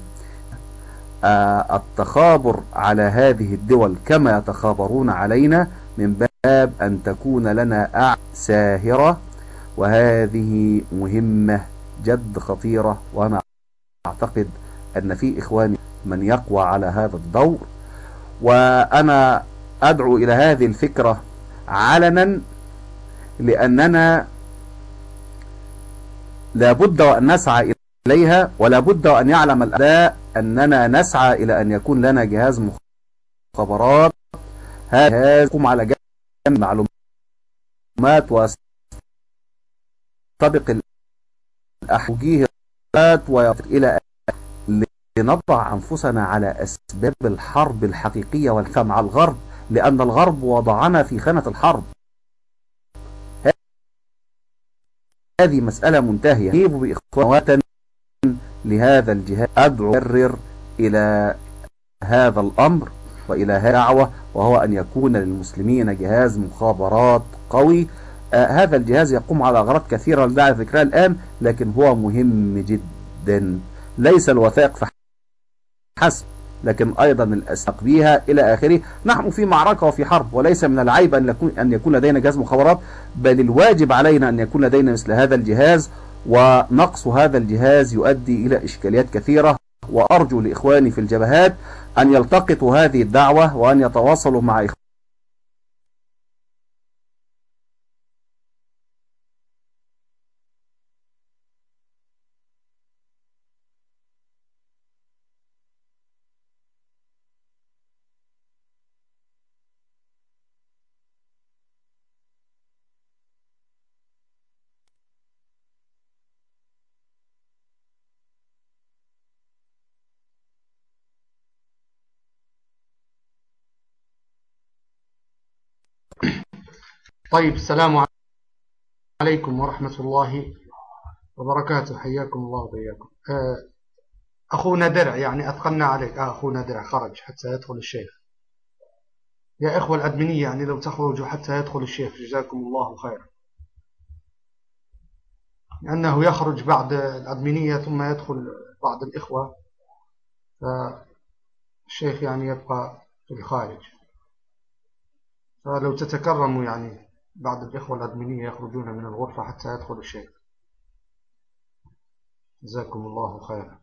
التخابر على هذه الدول كما يتخابرون علينا من باب أن تكون لنا أعين ساهرة، وهذه مهمة جد خطيرة. وأنا أعتقد أن في إخواني من يقوى على هذا الدور، وأنا أدعو إلى هذه الفكرة علنا، لأننا لابد وأن نسعى إليها، ولا بد وأن يعلم الأعداء أننا نسعى إلى أن يكون لنا جهاز مخابرات. هذا الجهاز يقوم على جمع معلومات ويستبق الأحوجيه ويصل إلى نضع أنفسنا على أسباب الحرب الحقيقية والخ مع الغرب، لأن الغرب وضعنا في خانة الحرب. هذه مسألة منتهية. يجب بإخوان لهذا الجهاد. أدعو أكرر إلى هذا الأمر وإلى هذه الدعوة، وهو أن يكون للمسلمين جهاز مخابرات قوي. آه هذا الجهاز يقوم على أغراض كثيرة لا داعي لذكرها الآن، لكن هو مهم جدا. ليس الوثائق فحسب، لكن أيضا الأساق بها إلى آخره. نحن في معركة وفي حرب، وليس من العيب أن يكون, أن يكون لدينا جهاز مخابرات، بل الواجب علينا أن يكون لدينا مثل هذا الجهاز. ونقص هذا الجهاز يؤدي إلى إشكاليات كثيرة. وأرجو لإخواني في الجبهات أن يلتقطوا هذه الدعوة وأن يتواصلوا مع إخواني. طيب، السلام عليكم ورحمة الله وبركاته. حياكم الله وبياكم. أخونا درع، يعني أثقلنا عليك. آه أخونا درع خرج حتى يدخل الشيخ. يا إخوة الأدمنية، يعني لو تخرجوا حتى يدخل الشيخ جزاكم الله خيرا، لأنه يخرج بعد الأدمنية ثم يدخل بعض الإخوة، فالشيخ يعني يبقى في الخارج. فلو تتكرموا يعني بعض الإخوة الأدمنية يخرجون من الغرفة حتى يدخل الشيخ جزاكم الله خيرا.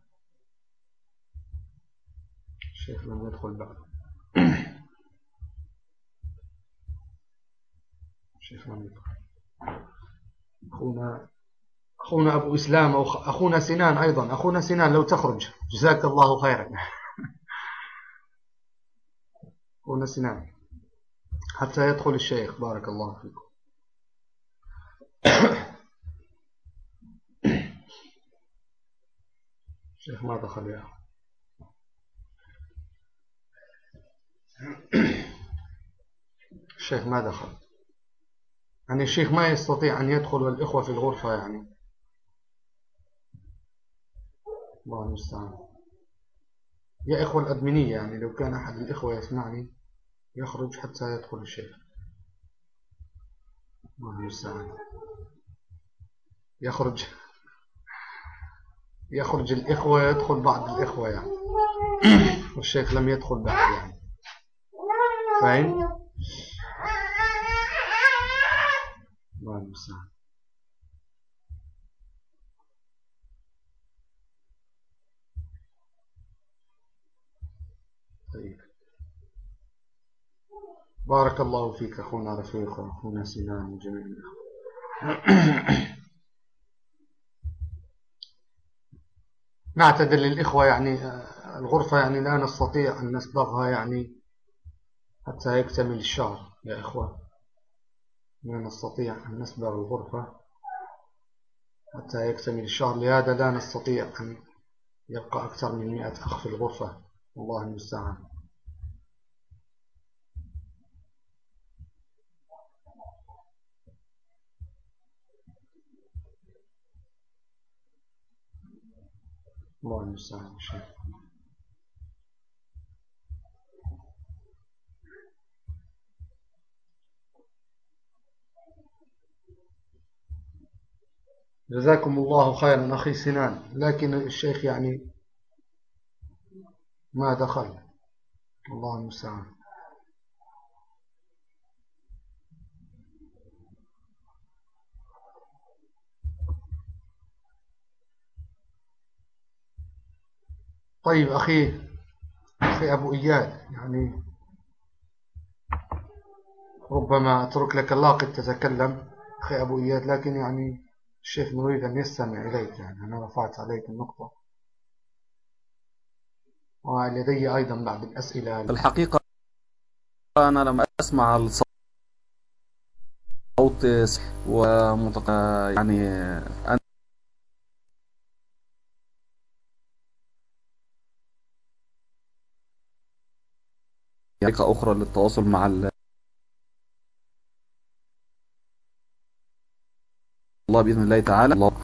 الشيخ لم يدخل بعد. الشيخ لم يدخل. أخونا أخونا أبو إسلام أو أخونا سنان أيضا. أخونا سنان لو تخرج جزاك الله خيرا. أخونا سنان حتى يدخل الشيخ بارك الله فيكم. الشيخ ما دخل يا أخي. الشيخ ما دخل، يعني الشيخ ما يستطيع أن يدخل والإخوة في الغرفة، يعني الله المستعان. يا إخوة الأدمنية، يعني لو كان أحد الإخوة يسمعني يخرج حتى يدخل الشيخ. الله المستعان. يخرج يخرج الإخوة يدخل بعض الإخوة يعني، والشيخ لم يدخل بعد يعني. فاهم؟ الله المستعان. طيب، بارك الله فيك أخونا رفيق وأخونا سنان وجميع الأخوة. نعتذر للإخوة، يعني الغرفة يعني لا نستطيع أن نسبغها يعني حتى يكتمل الشهر يا إخوة. لا نستطيع أن نسبغ الغرفة حتى يكتمل الشهر، لهذا لا نستطيع أن يبقى أكثر من مئة أخ في الغرفة. الله المستعان. الله المستعان. جزاكم الله خيرا أخي سنان، لكن الشيخ يعني ما دخل. الله المستعان. طيب أخي أخي أبو إياد، يعني ربما أترك لك اللاقط تتكلم أخي أبو إياد، لكن يعني الشيخ نريد أن يستمع إليك. يعني أنا رفعت عليك النقطة، ولدي أيضا بعض الأسئلة. الحقيقة أنا لما أسمع الصوت ومتق... يعني طريقة أخرى للتواصل مع ال- الله بإذن الله تعالى. الله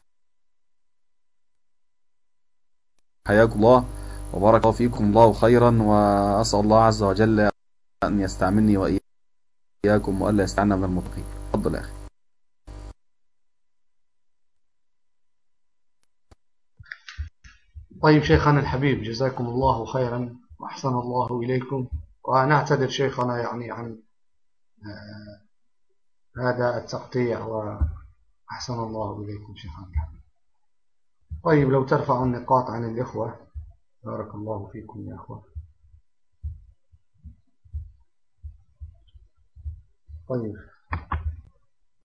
حياكم الله وبارك الله فيكم الله خيرا، وأسأل الله عز وجل أن يستعملني وإياكم وألا يستعنا من المتقين. تفضل يا أخي. طيب شيخنا الحبيب، جزاكم الله خيرا وأحسن الله إليكم، ونعتذر شيخنا يعني عن آه هذا التقطيع، وأحسن الله إليكم شيخنا الحبيب. طيب لو ترفعوا النقاط عن الإخوة، بارك الله فيكم يا أخوة. طيب